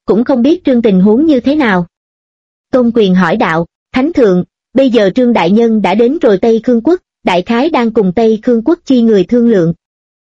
cũng không biết Trương tình huống như thế nào. Tôn Quyền hỏi đạo, Thánh thượng, bây giờ Trương đại nhân đã đến rồi Tây Khương quốc, đại khái đang cùng Tây Khương quốc chi người thương lượng.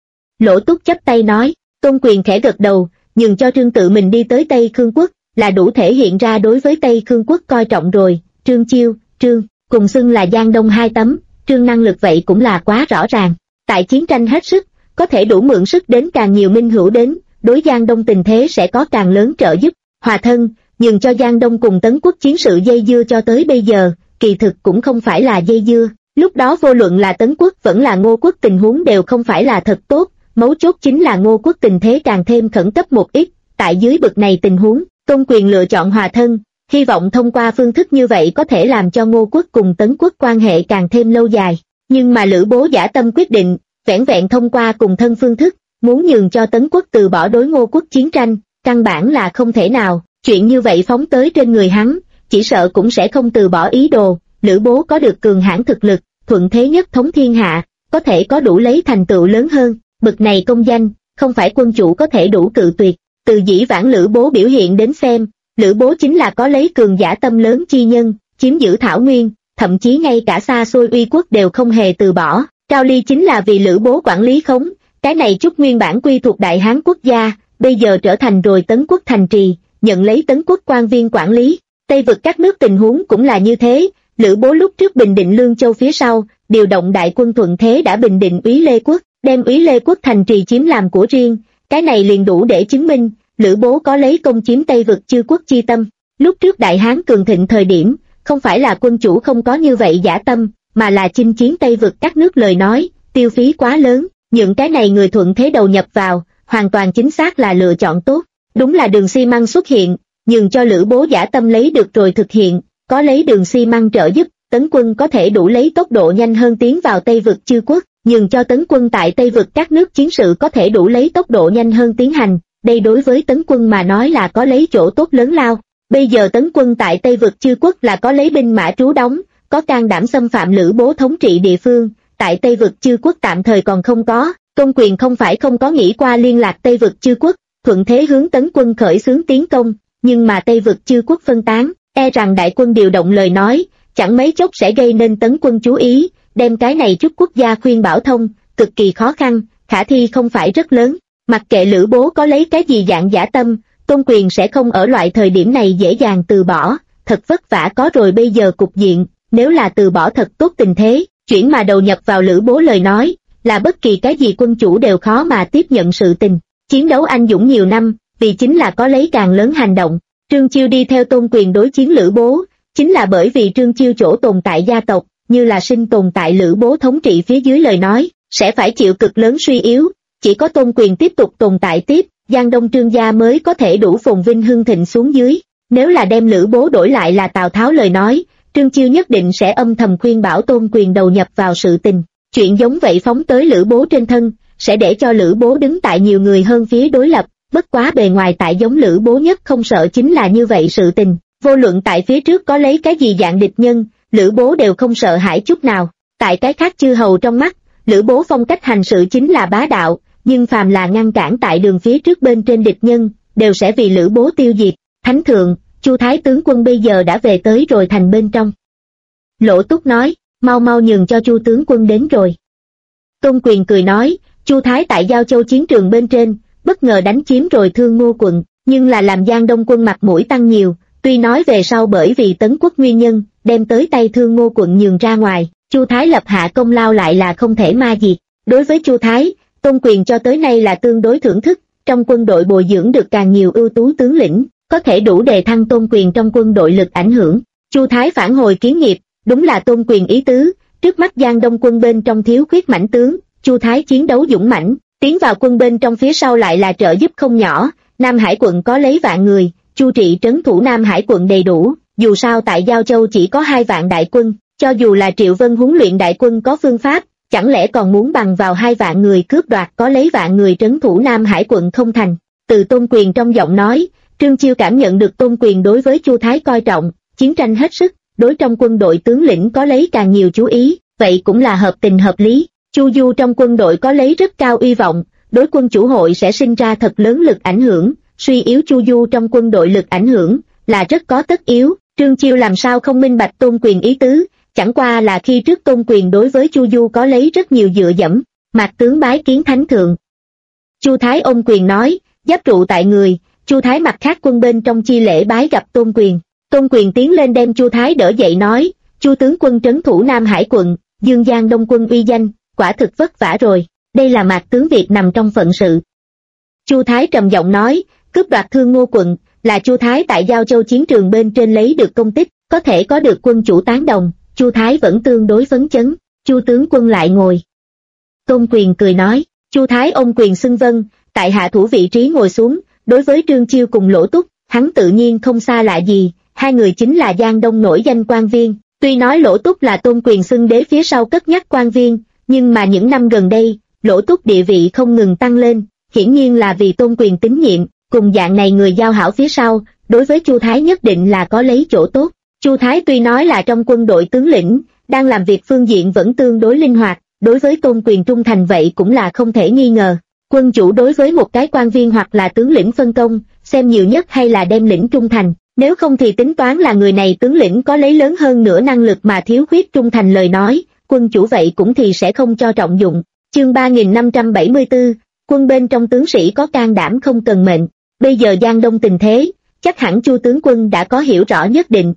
Lỗ Túc chắp tay nói, Tôn Quyền khẽ gật đầu, nhường cho Trương tự mình đi tới Tây Khương quốc, là đủ thể hiện ra đối với Tây Khương quốc coi trọng rồi. Trương Chiêu, Trương, cùng xưng là Giang Đông hai tấm, Trương năng lực vậy cũng là quá rõ ràng. Tại chiến tranh hết sức, có thể đủ mượn sức đến càng nhiều minh hữu đến, đối Giang Đông tình thế sẽ có càng lớn trợ giúp. Hòa thân, nhường cho Giang Đông cùng Tấn quốc chiến sự dây dưa cho tới bây giờ, kỳ thực cũng không phải là dây dưa. Lúc đó vô luận là Tấn quốc vẫn là Ngô quốc tình huống đều không phải là thật tốt, mấu chốt chính là Ngô quốc tình thế càng thêm khẩn cấp một ít. Tại dưới bực này tình huống, Tôn Quyền lựa chọn hòa thân, hy vọng thông qua phương thức như vậy có thể làm cho Ngô quốc cùng Tấn quốc quan hệ càng thêm lâu dài. Nhưng mà Lữ Bố giả tâm quyết định, vẻn vẹn thông qua cùng thân phương thức, muốn nhường cho Tấn quốc từ bỏ đối Ngô quốc chiến tranh, căn bản là không thể nào. Chuyện như vậy phóng tới trên người hắn, chỉ sợ cũng sẽ không từ bỏ ý đồ. Lữ Bố có được cường hãn thực lực, thuận thế nhất thống thiên hạ, có thể có đủ lấy thành tựu lớn hơn, bực này công danh, không phải quân chủ có thể đủ cự tuyệt. Từ dĩ vãng Lữ Bố biểu hiện đến xem, Lữ Bố chính là có lấy cường giả tâm lớn chi nhân, chiếm giữ Thảo Nguyên, thậm chí ngay cả xa xôi Uy quốc đều không hề từ bỏ. Cao Ly chính là vì Lữ Bố quản lý khống, cái này chút nguyên bản quy thuộc Đại Hán quốc gia, bây giờ trở thành rồi Tấn quốc thành trì, nhận lấy Tấn quốc quan viên quản lý. Tây vực các nước tình huống cũng là như thế, Lữ Bố lúc trước bình định Lương Châu phía sau, điều động đại quân thuận thế đã bình định Úy Lê quốc, đem Úy Lê quốc thành trì chiếm làm của riêng, cái này liền đủ để chứng minh, Lữ Bố có lấy công chiếm Tây vực chư quốc chi tâm. Lúc trước Đại Hán cường thịnh thời điểm, không phải là quân chủ không có như vậy dã tâm, mà là chinh chiến Tây vực các nước lời nói, tiêu phí quá lớn, những cái này người thuận thế đầu nhập vào, hoàn toàn chính xác là lựa chọn tốt. Đúng là đường xi măng xuất hiện, nhường cho Lữ Bố giả tâm lấy được rồi thực hiện, có lấy đường xi măng trợ giúp, Tấn quân có thể đủ lấy tốc độ nhanh hơn tiến vào Tây vực chư quốc, nhường cho Tấn quân tại Tây vực các nước chiến sự có thể đủ lấy tốc độ nhanh hơn tiến hành, đây đối với Tấn quân mà nói là có lấy chỗ tốt lớn lao. Bây giờ Tấn quân tại Tây vực chư quốc là có lấy binh mã trú đóng, có can đảm xâm phạm Lữ Bố thống trị địa phương, tại Tây vực chư quốc tạm thời còn không có. Tôn Quyền không phải không có nghĩ qua liên lạc Tây vực chư quốc, thuận thế hướng Tấn quân khởi xướng tiến công, nhưng mà Tây vực chư quốc phân tán, e rằng đại quân điều động lời nói, chẳng mấy chốc sẽ gây nên Tấn quân chú ý, đem cái này chút quốc gia khuyên bảo thông, cực kỳ khó khăn, khả thi không phải rất lớn. Mặc kệ Lữ Bố có lấy cái gì dạng dã tâm, Tôn Quyền sẽ không ở loại thời điểm này dễ dàng từ bỏ, thật vất vả có rồi bây giờ cục diện, nếu là từ bỏ thật tốt tình thế, chuyển mà đầu nhập vào Lữ Bố lời nói, là bất kỳ cái gì quân chủ đều khó mà tiếp nhận sự tình. Chiến đấu anh dũng nhiều năm, vì chính là có lấy càng lớn hành động. Trương Chiêu đi theo Tôn Quyền đối chiến Lữ Bố, chính là bởi vì Trương Chiêu chỗ tồn tại gia tộc, như là sinh tồn tại Lữ Bố thống trị phía dưới lời nói, sẽ phải chịu cực lớn suy yếu, chỉ có Tôn Quyền tiếp tục tồn tại tiếp, Giang Đông Trương gia mới có thể đủ phồn vinh hưng thịnh xuống dưới. Nếu là đem Lữ Bố đổi lại là Tào Tháo lời nói, Trương Chiêu nhất định sẽ âm thầm khuyên bảo Tôn Quyền đầu nhập vào sự tình. Chuyện giống vậy phóng tới Lữ Bố trên thân, sẽ để cho Lữ Bố đứng tại nhiều người hơn phía đối lập, bất quá bề ngoài tại giống Lữ Bố nhất không sợ chính là như vậy sự tình. Vô luận tại phía trước có lấy cái gì dạng địch nhân, Lữ Bố đều không sợ hãi chút nào. Tại cái khác chư hầu trong mắt, Lữ Bố phong cách hành sự chính là bá đạo, nhưng phàm là ngăn cản tại đường phía trước bên trên địch nhân, đều sẽ vì Lữ Bố tiêu diệt. Thánh thượng, Chu Thái tướng quân bây giờ đã về tới rồi thành bên trong. Lỗ Túc nói, mau mau nhường cho Chu tướng quân đến rồi. Tôn Quyền cười nói, Chu Thái tại Giao Châu chiến trường bên trên, bất ngờ đánh chiếm rồi Thương Ngô quận, nhưng là làm Giang Đông quân mặt mũi tăng nhiều, tuy nói về sau bởi vì Tấn quốc nguyên nhân, đem tới tay Thương Ngô quận nhường ra ngoài, Chu Thái lập hạ công lao lại là không thể ma diệt. Đối với Chu Thái, Tôn Quyền cho tới nay là tương đối thưởng thức, trong quân đội bồi dưỡng được càng nhiều ưu tú tướng lĩnh, có thể đủ đề thăng Tôn Quyền trong quân đội lực ảnh hưởng. Chu Thái phản hồi kiến nghiệp, đúng là Tôn Quyền ý tứ, trước mắt Giang Đông quân bên trong thiếu khuyết mãnh tướng, Chu Thái chiến đấu dũng mãnh, tiến vào quân bên trong phía sau lại là trợ giúp không nhỏ. Nam Hải quận có lấy vạn người, Chu Trị trấn thủ Nam Hải quận đầy đủ, dù sao tại Giao Châu chỉ có 2 vạn đại quân, cho dù là Triệu Vân huấn luyện đại quân có phương pháp, chẳng lẽ còn muốn bằng vào 2 vạn người cướp đoạt có lấy vạn người trấn thủ Nam Hải quận không thành. Từ Tôn Quyền trong giọng nói, Trương Chiêu cảm nhận được Tôn Quyền đối với Chu Thái coi trọng, chiến tranh hết sức, đối trong quân đội tướng lĩnh có lấy càng nhiều chú ý, vậy cũng là hợp tình hợp lý. Chu Du trong quân đội có lấy rất cao uy vọng, đối quân chủ hội sẽ sinh ra thật lớn lực ảnh hưởng, suy yếu Chu Du trong quân đội lực ảnh hưởng, là rất có tất yếu. Trương Chiêu làm sao không minh bạch Tôn Quyền ý tứ, chẳng qua là khi trước Tôn Quyền đối với Chu Du có lấy rất nhiều dựa dẫm. Mạc tướng bái kiến thánh thượng. Chu Thái ôm quyền nói, giáp trụ tại người. Chu Thái mặt khác quân bên trong chi lễ bái gặp Tôn Quyền. Tôn Quyền tiến lên đem Chu Thái đỡ dậy nói, Chu tướng quân trấn thủ Nam Hải quận, Dương Giang Đông quân uy danh, quả thực vất vả rồi, đây là Mạc tướng việc nằm trong phận sự. Chu Thái trầm giọng nói, cướp đoạt Thương Ngô quận, là Chu Thái tại Giao Châu chiến trường bên trên lấy được công tích, có thể có được quân chủ tán đồng. Chu Thái vẫn tương đối phấn chấn. Chu tướng quân lại ngồi. Tôn Quyền cười nói. Chu Thái ôm quyền xưng vâng, tại hạ thủ vị trí ngồi xuống. Đối với Trương Chiêu cùng Lỗ Túc, hắn tự nhiên không xa lạ gì, hai người chính là Giang Đông nổi danh quan viên. Tuy nói Lỗ Túc là Tôn Quyền xưng đế phía sau cất nhắc quan viên, nhưng mà những năm gần đây, Lỗ Túc địa vị không ngừng tăng lên, hiển nhiên là vì Tôn Quyền tín nhiệm. Cùng dạng này người giao hảo phía sau, đối với Chu Thái nhất định là có lấy chỗ tốt. Chu Thái tuy nói là trong quân đội tướng lĩnh, đang làm việc phương diện vẫn tương đối linh hoạt, đối với Tôn Quyền trung thành vậy cũng là không thể nghi ngờ. Quân chủ đối với một cái quan viên hoặc là tướng lĩnh phân công, xem nhiều nhất hay là đem lĩnh trung thành, nếu không thì tính toán là người này tướng lĩnh có lấy lớn hơn nữa năng lực mà thiếu khuyết trung thành lời nói, quân chủ vậy cũng thì sẽ không cho trọng dụng. Chương 3574, quân bên trong tướng sĩ có can đảm không cần mệnh. Bây giờ Giang Đông tình thế, chắc hẳn Chu tướng quân đã có hiểu rõ nhất định.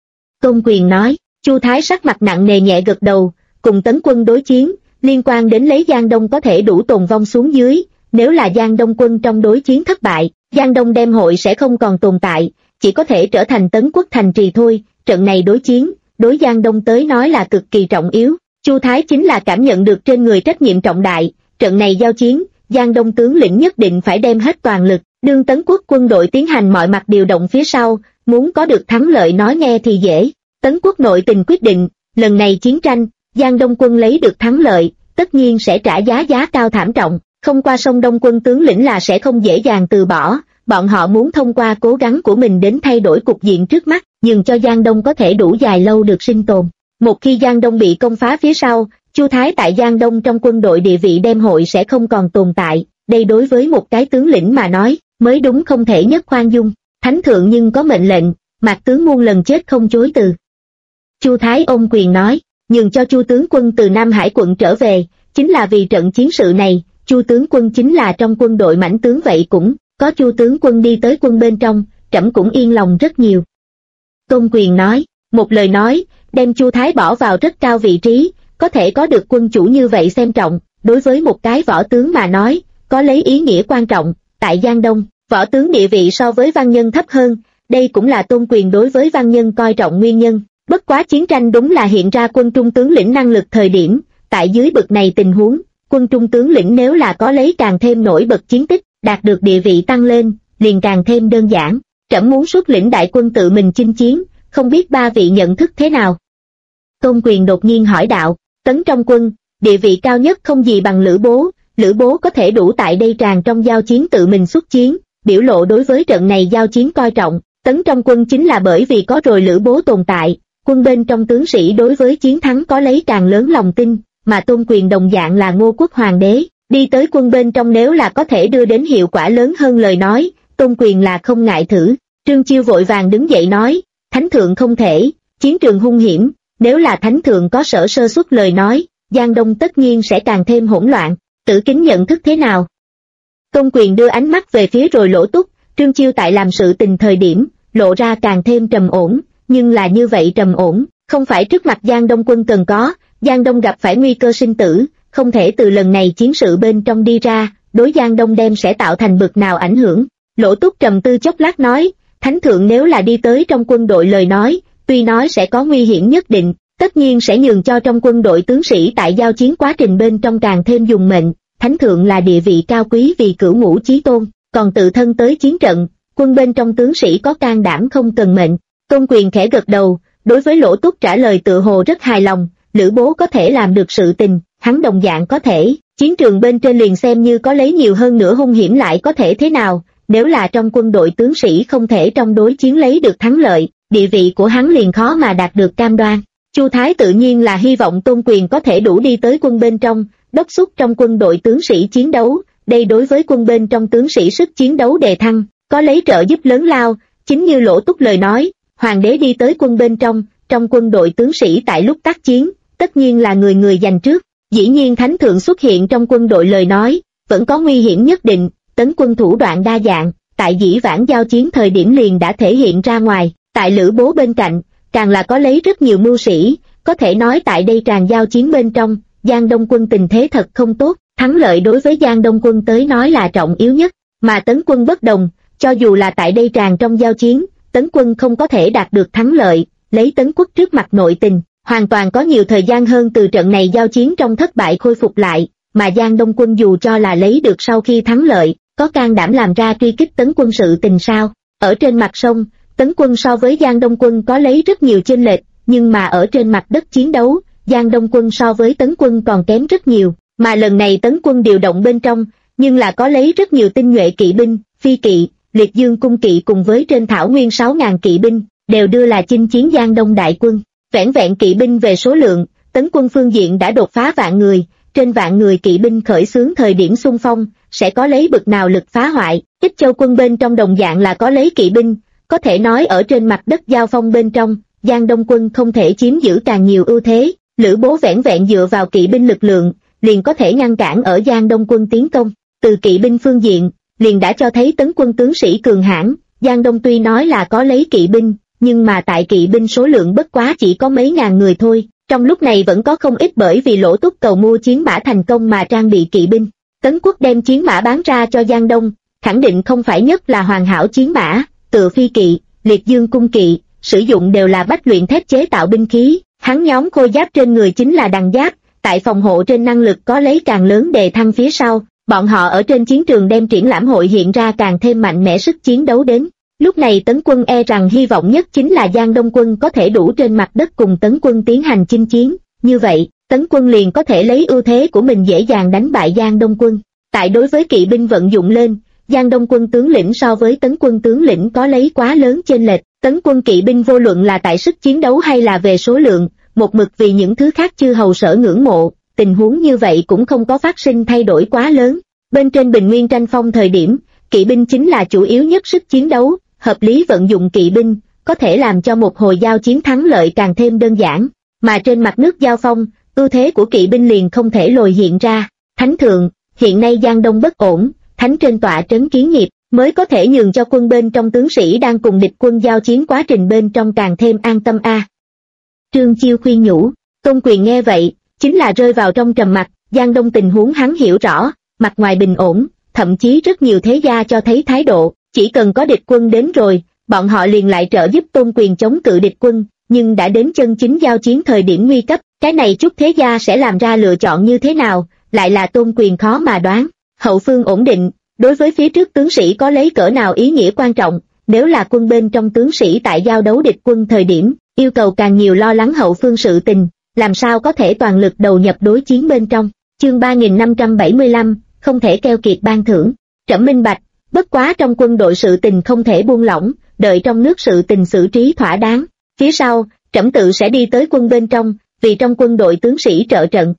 Tôn Quyền nói. Chu Thái sắc mặt nặng nề nhẹ gật đầu, cùng Tấn quân đối chiến, liên quan đến lấy Giang Đông có thể đủ tồn vong xuống dưới, nếu là Giang Đông quân trong đối chiến thất bại, Giang Đông đem hội sẽ không còn tồn tại, chỉ có thể trở thành Tấn quốc thành trì thôi. Trận này đối chiến, đối Giang Đông tới nói là cực kỳ trọng yếu. Chu Thái chính là cảm nhận được trên người trách nhiệm trọng đại, trận này giao chiến, Giang Đông tướng lĩnh nhất định phải đem hết toàn lực. Đương Tấn quốc quân đội tiến hành mọi mặt điều động phía sau, muốn có được thắng lợi nói nghe thì dễ. Tấn quốc nội tình quyết định, lần này chiến tranh, Giang Đông quân lấy được thắng lợi, tất nhiên sẽ trả giá cao thảm trọng, không qua sông Đông quân tướng lĩnh là sẽ không dễ dàng từ bỏ, bọn họ muốn thông qua cố gắng của mình đến thay đổi cục diện trước mắt, nhường cho Giang Đông có thể đủ dài lâu được sinh tồn. Một khi Giang Đông bị công phá phía sau, Chu Thái tại Giang Đông trong quân đội địa vị đem hội sẽ không còn tồn tại, đây đối với một cái tướng lĩnh mà nói, mới đúng không thể nhất khoan dung. Thánh thượng nhưng có mệnh lệnh, Mạc tướng muôn lần chết không chối từ. Chu Thái ôm quyền nói, nhường cho Chu tướng quân từ Nam Hải quận trở về, chính là vì trận chiến sự này. Chu tướng quân chính là trong quân đội mãnh tướng vậy cũng, có Chu tướng quân đi tới quân bên trong, trẫm cũng yên lòng rất nhiều. Tôn Quyền nói, một lời nói, đem Chu Thái bỏ vào rất cao vị trí, có thể có được quân chủ như vậy xem trọng, đối với một cái võ tướng mà nói, có lấy ý nghĩa quan trọng. Tại Giang Đông, võ tướng địa vị so với văn nhân thấp hơn, đây cũng là Tôn Quyền đối với văn nhân coi trọng nguyên nhân. Bất quá chiến tranh đúng là hiện ra quân trung tướng lĩnh năng lực thời điểm, tại dưới bực này tình huống, quân trung tướng lĩnh nếu là có lấy càng thêm nổi bật chiến tích, đạt được địa vị tăng lên, liền càng thêm đơn giản. Trẫm muốn xuất lĩnh đại quân tự mình chinh chiến, không biết ba vị nhận thức thế nào? Tôn Quyền đột nhiên hỏi đạo. Tấn trong quân, địa vị cao nhất không gì bằng Lữ Bố. Lữ Bố có thể đủ tại đây tràn trong giao chiến tự mình xuất chiến, biểu lộ đối với trận này giao chiến coi trọng. Tấn trong quân chính là bởi vì có rồi Lữ Bố tồn tại, quân bên trong tướng sĩ đối với chiến thắng có lấy càng lớn lòng tin, mà Tôn Quyền đồng dạng là Ngô quốc hoàng đế, đi tới quân bên trong nếu là có thể đưa đến hiệu quả lớn hơn lời nói, Tôn Quyền là không ngại thử. Trương Chiêu vội vàng đứng dậy nói, Thánh thượng không thể, chiến trường hung hiểm, nếu là Thánh thượng có sơ suất lời nói, Giang Đông tất nhiên sẽ càng thêm hỗn loạn. Tử Kính nhận thức thế nào? Tôn Quyền đưa ánh mắt về phía rồi Lỗ Túc. Trương Chiêu tại làm sự tình thời điểm, lộ ra càng thêm trầm ổn, nhưng là như vậy trầm ổn, không phải trước mặt Giang Đông quân cần có. Giang Đông gặp phải nguy cơ sinh tử, không thể từ lần này chiến sự bên trong đi ra, đối Giang Đông đem sẽ tạo thành bực nào ảnh hưởng. Lỗ Túc trầm tư chốc lát nói, Thánh thượng nếu là đi tới trong quân đội lời nói, tuy nói sẽ có nguy hiểm nhất định, tất nhiên sẽ nhường cho trong quân đội tướng sĩ tại giao chiến quá trình bên trong càng thêm dùng mệnh. Thánh thượng là địa vị cao quý vì cửu ngũ chí tôn, còn tự thân tới chiến trận, quân bên trong tướng sĩ có can đảm không cần mệnh. Tôn Quyền khẽ gật đầu, đối với Lỗ Túc trả lời tự hồ rất hài lòng. Lữ Bố có thể làm được sự tình, hắn đồng dạng có thể. Chiến trường bên trên liền xem như có lấy nhiều hơn nữa hung hiểm lại có thể thế nào, nếu là trong quân đội tướng sĩ không thể trong đối chiến lấy được thắng lợi, địa vị của hắn liền khó mà đạt được cam đoan. Chu Thái tự nhiên là hy vọng Tôn Quyền có thể đủ đi tới quân bên trong, đốc thúc trong quân đội tướng sĩ chiến đấu, đây đối với quân bên trong tướng sĩ sức chiến đấu đề thăng, có lấy trợ giúp lớn lao, chính như Lỗ Túc lời nói, hoàng đế đi tới quân bên trong quân đội tướng sĩ tại lúc tác chiến, tất nhiên là người người giành trước, dĩ nhiên thánh thượng xuất hiện trong quân đội lời nói, vẫn có nguy hiểm nhất định, tấn quân thủ đoạn đa dạng, tại dĩ vãng giao chiến thời điểm liền đã thể hiện ra ngoài, tại Lữ Bố bên cạnh, càng là có lấy rất nhiều mưu sĩ, có thể nói tại đây tràn giao chiến bên trong, Giang Đông quân tình thế thật không tốt, thắng lợi đối với Giang Đông quân tới nói là trọng yếu nhất, mà tấn quân bất đồng, cho dù là tại đây tràn trong giao chiến, tấn quân không có thể đạt được thắng lợi, lấy tấn quốc trước mặt nội tình, hoàn toàn có nhiều thời gian hơn từ trận này giao chiến trong thất bại khôi phục lại, mà Giang Đông quân dù cho là lấy được sau khi thắng lợi, có can đảm làm ra truy kích tấn quân sự tình sao? Ở trên mặt sông, tấn quân so với Giang Đông quân có lấy rất nhiều chênh lệch, nhưng mà ở trên mặt đất chiến đấu, Giang Đông quân so với tấn quân còn kém rất nhiều, mà lần này tấn quân điều động bên trong, nhưng là có lấy rất nhiều tinh nhuệ kỵ binh, phi kỵ, liệt dương cung kỵ cùng với trên thảo nguyên 6.000 kỵ binh, đều đưa là chinh chiến Giang Đông đại quân. Vẻn vẹn kỵ binh về số lượng, tấn quân phương diện đã đột phá vạn người, trên vạn người kỵ binh khởi xướng thời điểm xung phong, sẽ có lấy bực nào lực phá hoại, Ích Châu quân bên trong đồng dạng là có lấy kỵ binh, có thể nói ở trên mặt đất giao phong bên trong, Giang Đông quân không thể chiếm giữ càng nhiều ưu thế, Lữ Bố vẻn vẹn dựa vào kỵ binh lực lượng, liền có thể ngăn cản ở Giang Đông quân tiến công, từ kỵ binh phương diện, liền đã cho thấy tấn quân tướng sĩ cường hãn, Giang Đông tuy nói là có lấy kỵ binh, nhưng mà tại kỵ binh số lượng bất quá chỉ có mấy ngàn người thôi, trong lúc này vẫn có không ít bởi vì Lỗ Túc cầu mua chiến mã thành công mà trang bị kỵ binh. Tấn quốc đem chiến mã bán ra cho Giang Đông, khẳng định không phải nhất là hoàn hảo chiến mã, tựa phi kỵ, liệt dương cung kỵ, sử dụng đều là bách luyện thép chế tạo binh khí, hắn nhóm khôi giáp trên người chính là đằng giáp, tại phòng hộ trên năng lực có lấy càng lớn đề thăng phía sau, bọn họ ở trên chiến trường đem triển lãm hội hiện ra càng thêm mạnh mẽ sức chiến đấu đến. Lúc này tấn quân e rằng hy vọng nhất chính là Giang Đông quân có thể đủ trên mặt đất cùng tấn quân tiến hành chinh chiến, như vậy, tấn quân liền có thể lấy ưu thế của mình dễ dàng đánh bại Giang Đông quân. Tại đối với kỵ binh vận dụng lên, Giang Đông quân tướng lĩnh so với tấn quân tướng lĩnh có lấy quá lớn chênh lệch, tấn quân kỵ binh vô luận là tại sức chiến đấu hay là về số lượng, một mực vì những thứ khác chư hầu sở ngưỡng mộ, tình huống như vậy cũng không có phát sinh thay đổi quá lớn. Bên trên bình nguyên tranh phong thời điểm, kỵ binh chính là chủ yếu nhất sức chiến đấu, hợp lý vận dụng kỵ binh, có thể làm cho một hồi giao chiến thắng lợi càng thêm đơn giản, mà trên mặt nước giao phong, ưu thế của kỵ binh liền không thể lồi hiện ra. Thánh thượng, hiện nay Giang Đông bất ổn, thánh trên tọa trấn kiến nghiệp, mới có thể nhường cho quân bên trong tướng sĩ đang cùng địch quân giao chiến quá trình bên trong càng thêm an tâm a. Trương Chiêu khuyên nhủ, Tôn Quyền nghe vậy, chính là rơi vào trong trầm mặc, Giang Đông tình huống hắn hiểu rõ, mặt ngoài bình ổn, thậm chí rất nhiều thế gia cho thấy thái độ, chỉ cần có địch quân đến rồi, bọn họ liền lại trợ giúp Tôn Quyền chống cự địch quân, nhưng đã đến chân chính giao chiến thời điểm nguy cấp, cái này chút thế gia sẽ làm ra lựa chọn như thế nào, lại là Tôn Quyền khó mà đoán. Hậu phương ổn định, đối với phía trước tướng sĩ có lấy cỡ nào ý nghĩa quan trọng, nếu là quân bên trong tướng sĩ tại giao đấu địch quân thời điểm, yêu cầu càng nhiều lo lắng hậu phương sự tình, làm sao có thể toàn lực đầu nhập đối chiến bên trong. Chương 3575, không thể keo kiệt ban thưởng. Trẫm minh bạch, bất quá trong quân đội sự tình không thể buông lỏng, đợi trong nước sự tình xử trí thỏa đáng. Phía sau, trẫm tự sẽ đi tới quân bên trong, vì trong quân đội tướng sĩ trợ trận.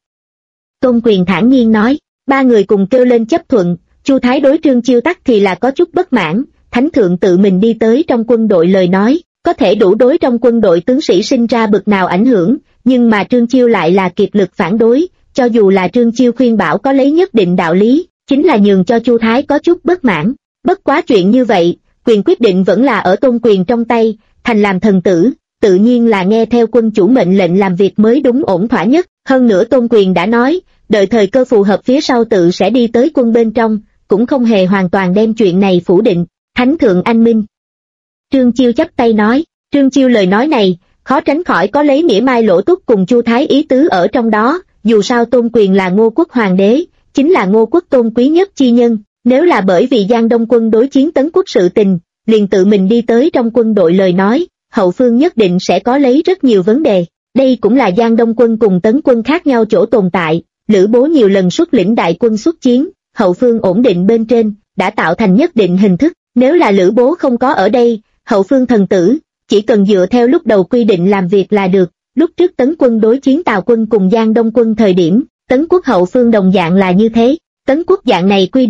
Tôn Quyền thản nhiên nói, ba người cùng kêu lên chấp thuận. Chu Thái đối Trương Chiêu tắc thì là có chút bất mãn, thánh thượng tự mình đi tới trong quân đội lời nói, có thể đủ đối trong quân đội tướng sĩ sinh ra bực nào ảnh hưởng, nhưng mà Trương Chiêu lại là kiệt lực phản đối, cho dù là Trương Chiêu khuyên bảo có lấy nhất định đạo lý, chính là nhường cho Chu Thái có chút bất mãn. Bất quá chuyện như vậy, quyền quyết định vẫn là ở Tôn Quyền trong tay, thành làm thần tử, tự nhiên là nghe theo quân chủ mệnh lệnh làm việc mới đúng ổn thỏa nhất. Hơn nữa Tôn Quyền đã nói, đợi thời cơ phù hợp phía sau tự sẽ đi tới quân bên trong, cũng không hề hoàn toàn đem chuyện này phủ định. Thánh thượng anh minh. Trương Chiêu chắp tay nói, Trương Chiêu lời nói này, khó tránh khỏi có lấy mỉa mai Lỗ Túc cùng Chu Thái ý tứ ở trong đó, dù sao Tôn Quyền là Ngô quốc hoàng đế, chính là Ngô quốc tôn quý nhất chi nhân, nếu là bởi vì Giang Đông quân đối chiến Tấn quốc sự tình, liền tự mình đi tới trong quân đội lời nói, hậu phương nhất định sẽ có lấy rất nhiều vấn đề. Đây cũng là Giang Đông quân cùng Tấn quân khác nhau chỗ tồn tại, Lữ Bố nhiều lần xuất lĩnh đại quân xuất chiến, hậu phương ổn định bên trên, đã tạo thành nhất định hình thức, nếu là Lữ Bố không có ở đây, hậu phương thần tử, chỉ cần dựa theo lúc đầu quy định làm việc là được. Lúc trước Tấn quân đối chiến Tào quân cùng Giang Đông quân thời điểm, Tấn quốc hậu phương đồng dạng là như thế, Tấn quốc dạng này quy định,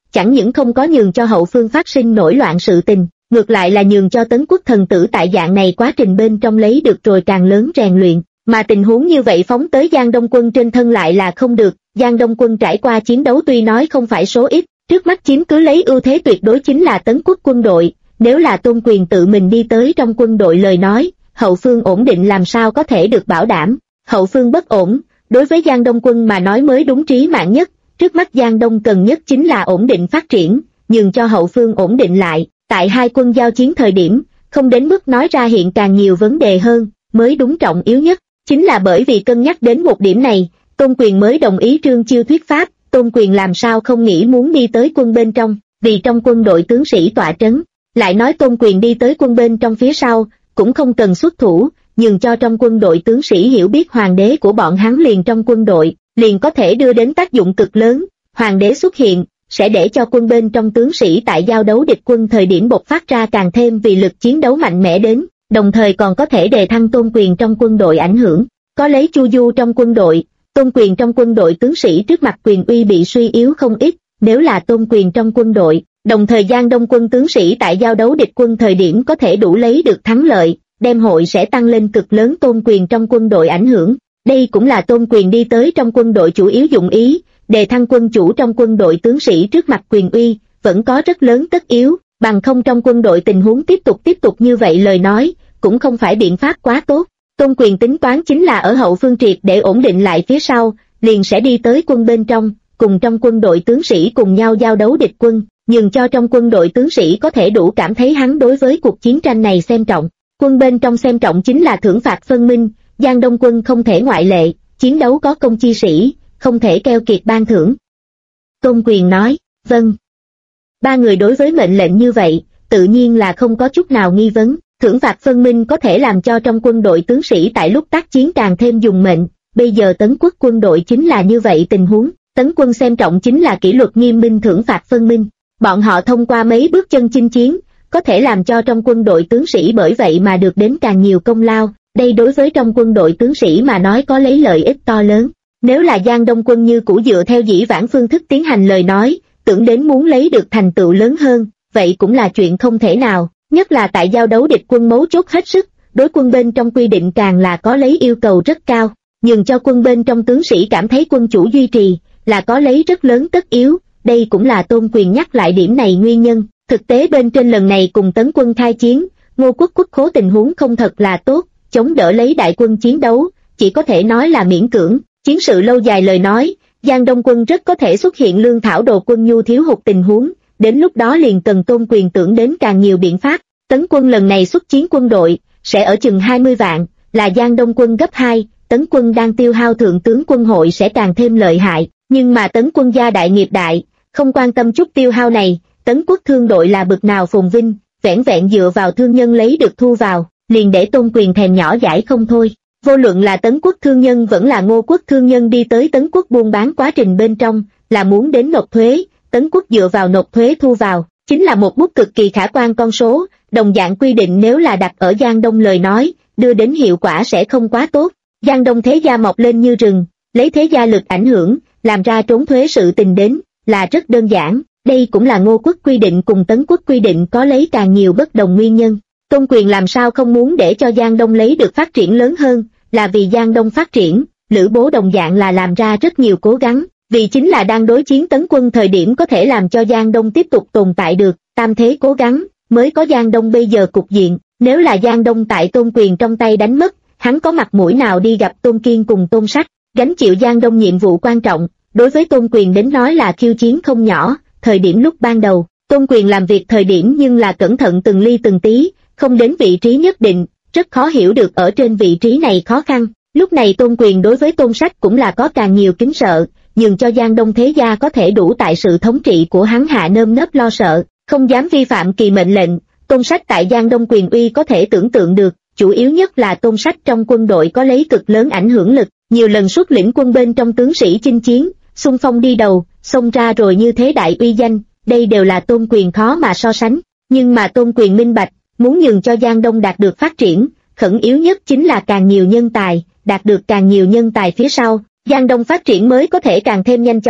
chẳng những không có nhường cho hậu phương phát sinh nổi loạn sự tình, ngược lại là nhường cho Tấn Quốc thần tử tại dạng này quá trình bên trong lấy được rồi càng lớn rèn luyện, mà tình huống như vậy phóng tới Giang Đông quân trên thân lại là không được. Giang Đông quân trải qua chiến đấu tuy nói không phải số ít, trước mắt chiếm cứ lấy ưu thế tuyệt đối chính là Tấn Quốc quân đội, nếu là Tôn Quyền tự mình đi tới trong quân đội lời nói, hậu phương ổn định làm sao có thể được bảo đảm, hậu phương bất ổn, đối với Giang Đông quân mà nói mới đúng trí mạng nhất, trước mắt Giang Đông cần nhất chính là ổn định phát triển, nhường cho hậu phương ổn định lại, tại hai quân giao chiến thời điểm, không đến mức nói ra hiện càng nhiều vấn đề hơn, mới đúng trọng yếu nhất, chính là bởi vì cân nhắc đến một điểm này, Tôn Quyền mới đồng ý Trương Chiêu thuyết pháp, Tôn Quyền làm sao không nghĩ muốn đi tới quân bên trong, vì trong quân đội tướng sĩ tọa trấn, lại nói Tôn Quyền đi tới quân bên trong phía sau, cũng không cần xuất thủ, nhường cho trong quân đội tướng sĩ hiểu biết hoàng đế của bọn hắn liền trong quân đội, liền có thể đưa đến tác dụng cực lớn, hoàng đế xuất hiện, sẽ để cho quân bên trong tướng sĩ tại giao đấu địch quân thời điểm bộc phát ra càng thêm vì lực chiến đấu mạnh mẽ đến, đồng thời còn có thể đề thăng Tôn Quyền trong quân đội ảnh hưởng, có lấy Chu Du trong quân đội, Tôn Quyền trong quân đội tướng sĩ trước mặt quyền uy bị suy yếu không ít, nếu là Tôn Quyền trong quân đội, đồng thời Giang Đông quân tướng sĩ tại giao đấu địch quân thời điểm có thể đủ lấy được thắng lợi, đem hội sẽ tăng lên cực lớn Tôn Quyền trong quân đội ảnh hưởng. Đây cũng là Tôn Quyền đi tới trong quân đội chủ yếu dụng ý, đề thăng quân chủ trong quân đội tướng sĩ trước mặt quyền uy, vẫn có rất lớn tất yếu, bằng không trong quân đội tình huống tiếp tục như vậy lời nói, cũng không phải biện pháp quá tốt. Tôn Quyền tính toán chính là ở hậu phương triệt để ổn định lại phía sau, liền sẽ đi tới quân bên trong, cùng trong quân đội tướng sĩ cùng nhau giao đấu địch quân, nhường cho trong quân đội tướng sĩ có thể đủ cảm thấy hắn đối với cuộc chiến tranh này xem trọng. Quân bên trong xem trọng chính là thưởng phạt phân minh, Giang Đông quân không thể ngoại lệ, chiến đấu có công chi sĩ, không thể keo kiệt ban thưởng. Tôn Quyền nói, vâng. Ba người đối với mệnh lệnh như vậy, tự nhiên là không có chút nào nghi vấn, thưởng phạt phân minh có thể làm cho trong quân đội tướng sĩ tại lúc tác chiến càng thêm dùng mệnh, bây giờ Tấn Quốc quân đội chính là như vậy tình huống, Tấn quân xem trọng chính là kỷ luật nghiêm minh thưởng phạt phân minh, bọn họ thông qua mấy bước chân chinh chiến, có thể làm cho trong quân đội tướng sĩ bởi vậy mà được đến càng nhiều công lao, đây đối với trong quân đội tướng sĩ mà nói có lấy lợi ích to lớn. Nếu là Giang Đông quân như cũ dựa theo dĩ vãng phương thức tiến hành lời nói, tưởng đến muốn lấy được thành tựu lớn hơn, vậy cũng là chuyện không thể nào, nhất là tại giao đấu địch quân mấu chốt hết sức, đối quân bên trong quy định càng là có lấy yêu cầu rất cao, nhưng cho quân bên trong tướng sĩ cảm thấy quân chủ duy trì, là có lấy rất lớn tất yếu, đây cũng là Tôn Quyền nhắc lại điểm này nguyên nhân. Thực tế bên trên lần này cùng Tấn quân khai chiến, Ngô Quốc quốc khố tình huống không thật là tốt, chống đỡ lấy đại quân chiến đấu, chỉ có thể nói là miễn cưỡng, chiến sự lâu dài lời nói, Giang Đông quân rất có thể xuất hiện lương thảo đồ quân nhu thiếu hụt tình huống, đến lúc đó liền cần Tôn Quyền tưởng đến càng nhiều biện pháp. Tấn quân lần này xuất chiến quân đội, sẽ ở chừng 20 vạn, là Giang Đông quân gấp 2, Tấn quân đang tiêu hao thượng tướng quân hội sẽ càng thêm lợi hại, nhưng mà Tấn quân gia đại nghiệp đại, không quan tâm chút tiêu hao này. Tấn quốc thương đội là bực nào phồn vinh, vẻn vẹn dựa vào thương nhân lấy được thu vào, liền để Tôn Quyền thèm nhỏ dãi không thôi. Vô luận là Tấn quốc thương nhân vẫn là Ngô quốc thương nhân đi tới Tấn quốc buôn bán quá trình bên trong, là muốn đến nộp thuế, Tấn quốc dựa vào nộp thuế thu vào, chính là một bút cực kỳ khả quan con số, đồng dạng quy định nếu là đặt ở Giang Đông lời nói, đưa đến hiệu quả sẽ không quá tốt. Giang Đông thế gia mọc lên như rừng, lấy thế gia lực ảnh hưởng, làm ra trốn thuế sự tình đến, là rất đơn giản. Đây cũng là Ngô quốc quy định cùng Tấn quốc quy định có lấy càng nhiều bất đồng nguyên nhân. Tôn Quyền làm sao không muốn để cho Giang Đông lấy được phát triển lớn hơn, là vì Giang Đông phát triển, Lữ Bố đồng dạng là làm ra rất nhiều cố gắng, vì chính là đang đối chiến Tấn quân thời điểm có thể làm cho Giang Đông tiếp tục tồn tại được, tam thế cố gắng, mới có Giang Đông bây giờ cục diện, nếu là Giang Đông tại Tôn Quyền trong tay đánh mất, hắn có mặt mũi nào đi gặp Tôn Kiên cùng Tôn Sách, gánh chịu Giang Đông nhiệm vụ quan trọng, đối với Tôn Quyền đến nói là khiêu chiến không nhỏ. Thời điểm lúc ban đầu, Tôn Quyền làm việc thời điểm nhưng là cẩn thận từng ly từng tí, không đến vị trí nhất định, rất khó hiểu được ở trên vị trí này khó khăn. Lúc này Tôn Quyền đối với Tôn Sách cũng là có càng nhiều kính sợ, nhường cho Giang Đông thế gia có thể đủ tại sự thống trị của hắn hạ nơm nớp lo sợ, không dám vi phạm kỳ mệnh lệnh. Tôn Sách tại Giang Đông quyền uy có thể tưởng tượng được, chủ yếu nhất là Tôn Sách trong quân đội có lấy cực lớn ảnh hưởng lực, nhiều lần xuất lĩnh quân bên trong tướng sĩ chinh chiến, xung phong đi đầu, xông ra rồi như thế đại uy danh, đây đều là Tôn Quyền khó mà so sánh, nhưng mà Tôn Quyền minh bạch, muốn nhường cho Giang Đông đạt được phát triển, khẩn yếu nhất chính là càng nhiều nhân tài, đạt được càng nhiều nhân tài phía sau, Giang Đông phát triển mới có thể càng thêm nhanh chóng,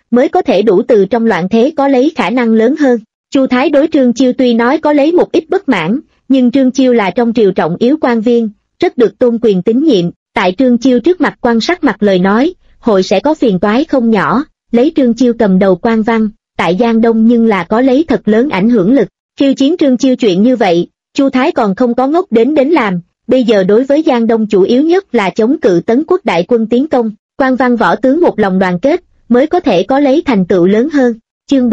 mới có thể đủ từ trong loạn thế có lấy khả năng lớn hơn. Chu Thái đối Trương Chiêu tuy nói có lấy một ít bất mãn, nhưng Trương Chiêu là trong triều trọng yếu quan viên, rất được tôn quyền tín nhiệm, tại Trương Chiêu trước mặt quan sát mặt lời nói, hội sẽ có phiền toái không nhỏ, lấy Trương Chiêu cầm đầu quan văn, tại Giang Đông nhưng là có lấy thật lớn ảnh hưởng lực, khiêu chiến Trương Chiêu chuyện như vậy, Chu Thái còn không có ngốc đến làm, bây giờ đối với Giang Đông chủ yếu nhất là chống cự Tấn Quốc đại quân tiến công, quan văn võ tướng một lòng đoàn kết, mới có thể có lấy thành tựu lớn hơn. Chương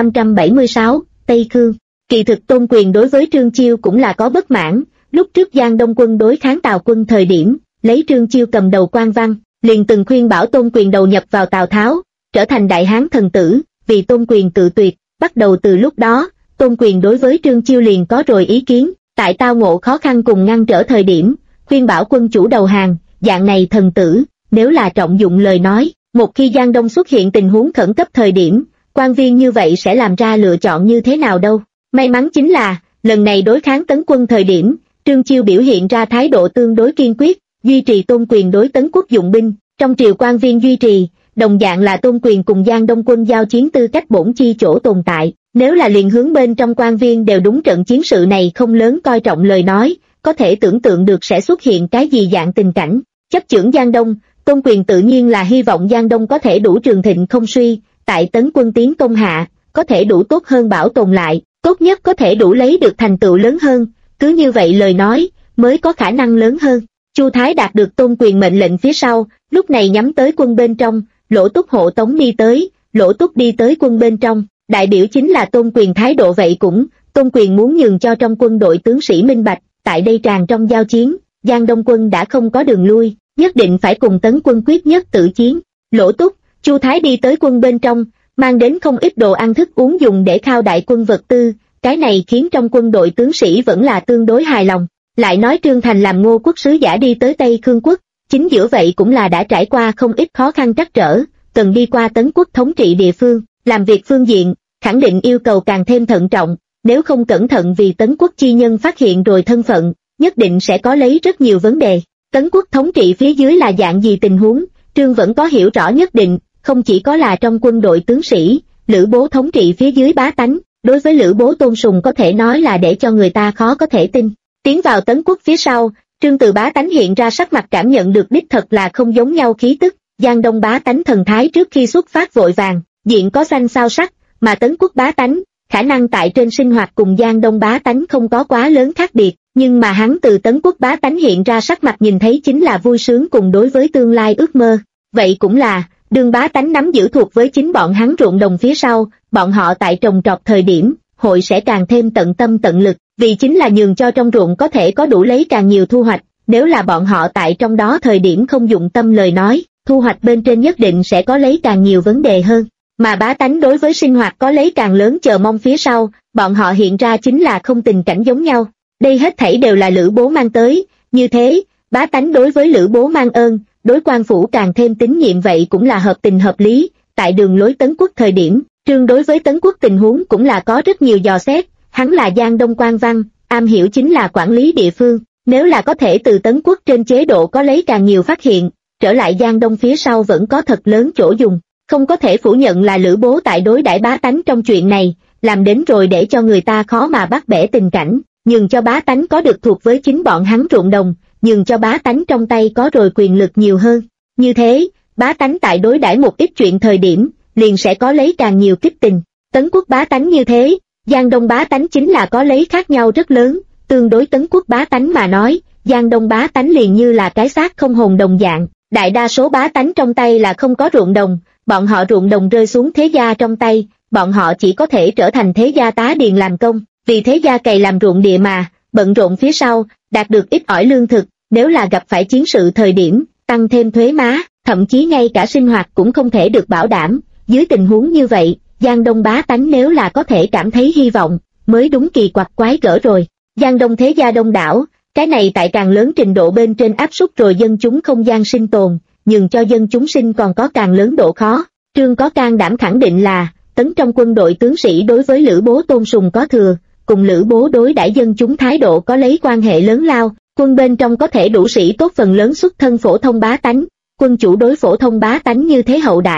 3576, Tây Khương. Kỳ thực Tôn Quyền đối với Trương Chiêu cũng là có bất mãn, lúc trước Giang Đông quân đối kháng Tào quân thời điểm, lấy Trương Chiêu cầm đầu quan văn, liền từng khuyên bảo Tôn Quyền đầu nhập vào Tào Tháo, trở thành đại hán thần tử, vì Tôn Quyền cự tuyệt, bắt đầu từ lúc đó, Tôn Quyền đối với Trương Chiêu liền có rồi ý kiến, tại tao ngộ khó khăn cùng ngăn trở thời điểm, khuyên bảo quân chủ đầu hàng, dạng này thần tử, nếu là trọng dụng lời nói, một khi Giang Đông xuất hiện tình huống khẩn cấp thời điểm, quan viên như vậy sẽ làm ra lựa chọn như thế nào đâu. May mắn chính là, lần này đối kháng Tấn quân thời điểm, Trương Chiêu biểu hiện ra thái độ tương đối kiên quyết, duy trì Tôn Quyền đối Tấn quốc dụng binh, trong triều quan viên duy trì, đồng dạng là Tôn Quyền cùng Giang Đông quân giao chiến tư cách bổn chi chỗ tồn tại. Nếu là liền hướng bên trong quan viên đều đúng trận chiến sự này không lớn coi trọng lời nói, có thể tưởng tượng được sẽ xuất hiện cái gì dạng tình cảnh. Chấp chưởng Giang Đông, Tôn Quyền tự nhiên là hy vọng Giang Đông có thể đủ trường thịnh không suy, tại Tấn quân tiến công hạ, có thể đủ tốt hơn bảo tồn lại, tốt nhất có thể đủ lấy được thành tựu lớn hơn, cứ như vậy lời nói, mới có khả năng lớn hơn. Chu Thái đạt được Tôn Quyền mệnh lệnh phía sau, lúc này nhắm tới quân bên trong, Lỗ Túc hộ tống đi tới, Lỗ Túc đi tới quân bên trong, đại biểu chính là Tôn Quyền thái độ vậy cũng, Tôn Quyền muốn nhường cho trong quân đội tướng sĩ minh bạch, tại đây tràn trong giao chiến, Giang Đông quân đã không có đường lui, nhất định phải cùng Tấn quân quyết nhất tử chiến. Lỗ Túc, Chu Thái đi tới quân bên trong, mang đến không ít đồ ăn thức uống dùng để khao đại quân vật tư, cái này khiến trong quân đội tướng sĩ vẫn là tương đối hài lòng. Lại nói Trương Thành làm Ngô quốc sứ giả đi tới Tây Khương quốc, chính giữa vậy cũng là đã trải qua không ít khó khăn trắc trở, cần đi qua Tấn quốc thống trị địa phương, làm việc phương diện, khẳng định yêu cầu càng thêm thận trọng, nếu không cẩn thận vì Tấn quốc chi nhân phát hiện rồi thân phận, nhất định sẽ có lấy rất nhiều vấn đề. Tấn quốc thống trị phía dưới là dạng gì tình huống, Trương vẫn có hiểu rõ nhất định, không chỉ có là trong quân đội tướng sĩ, Lữ Bố thống trị phía dưới bá tánh, đối với Lữ Bố tôn sùng có thể nói là để cho người ta khó có thể tin. Tiến vào Tấn quốc phía sau, Trương từ bá tánh hiện ra sắc mặt cảm nhận được đích thật là không giống nhau khí tức, Giang Đông bá tánh thần thái trước khi xuất phát vội vàng, diện có xanh sao sắc, mà Tấn quốc bá tánh, khả năng tại trên sinh hoạt cùng Giang Đông bá tánh không có quá lớn khác biệt, nhưng mà hắn từ Tấn quốc bá tánh hiện ra sắc mặt nhìn thấy chính là vui sướng cùng đối với tương lai ước mơ, vậy cũng là, đương bá tánh nắm giữ thuộc với chính bọn hắn ruộng đồng phía sau, bọn họ tại trồng trọt thời điểm, hội sẽ càng thêm tận tâm tận lực, vì chính là nhường cho trong ruộng có thể có đủ lấy càng nhiều thu hoạch, nếu là bọn họ tại trong đó thời điểm không dụng tâm lời nói, thu hoạch bên trên nhất định sẽ có lấy càng nhiều vấn đề hơn, mà bá tánh đối với sinh hoạt có lấy càng lớn chờ mong phía sau, bọn họ hiện ra chính là không tình cảnh giống nhau, đây hết thảy đều là Lữ Bố mang tới, như thế, bá tánh đối với Lữ Bố mang ơn, đối quan phủ càng thêm tín nhiệm vậy cũng là hợp tình hợp lý, tại đường lối Tấn quốc thời điểm, Trương đối với Tấn quốc tình huống cũng là có rất nhiều dò xét, hắn là Giang Đông quan văn, am hiểu chính là quản lý địa phương, nếu là có thể từ Tấn quốc trên chế độ có lấy càng nhiều phát hiện, trở lại Giang Đông phía sau vẫn có thật lớn chỗ dùng, không có thể phủ nhận là Lữ Bố tại đối đãi bá tánh trong chuyện này, làm đến rồi để cho người ta khó mà bắt bẻ tình cảnh, nhường cho bá tánh có được thuộc với chính bọn hắn ruộng đồng, nhường cho bá tánh trong tay có rồi quyền lực nhiều hơn. Như thế, bá tánh tại đối đãi một ít chuyện thời điểm, liền sẽ có lấy càng nhiều kích tình. Tấn quốc bá tánh như thế, Giang Đông bá tánh chính là có lấy khác nhau rất lớn, tương đối Tấn quốc bá tánh mà nói, Giang Đông bá tánh liền như là cái xác không hồn đồng dạng, đại đa số bá tánh trong tay là không có ruộng đồng, bọn họ ruộng đồng rơi xuống thế gia trong tay, bọn họ chỉ có thể trở thành thế gia tá điền làm công, vì thế gia cày làm ruộng địa mà, bận rộn phía sau, đạt được ít ỏi lương thực, nếu là gặp phải chiến sự thời điểm, tăng thêm thuế má, thậm chí ngay cả sinh hoạt cũng không thể được bảo đảm, dưới tình huống như vậy, Giang Đông bá tánh nếu là có thể cảm thấy hy vọng, mới đúng kỳ quặc quái gở rồi. Giang Đông thế gia đông đảo, cái này tại càng lớn trình độ bên trên áp suất rồi dân chúng không gian sinh tồn, nhưng cho dân chúng sinh còn có càng lớn độ khó. Trương có can đảm khẳng định là, Tấn trong quân đội tướng sĩ đối với Lữ Bố tôn sùng có thừa, cùng Lữ Bố đối đãi dân chúng thái độ có lấy quan hệ lớn lao, quân bên trong có thể đủ sĩ tốt phần lớn xuất thân phổ thông bá tánh, quân chủ đối phổ thông bá tánh như thế hậu đãi,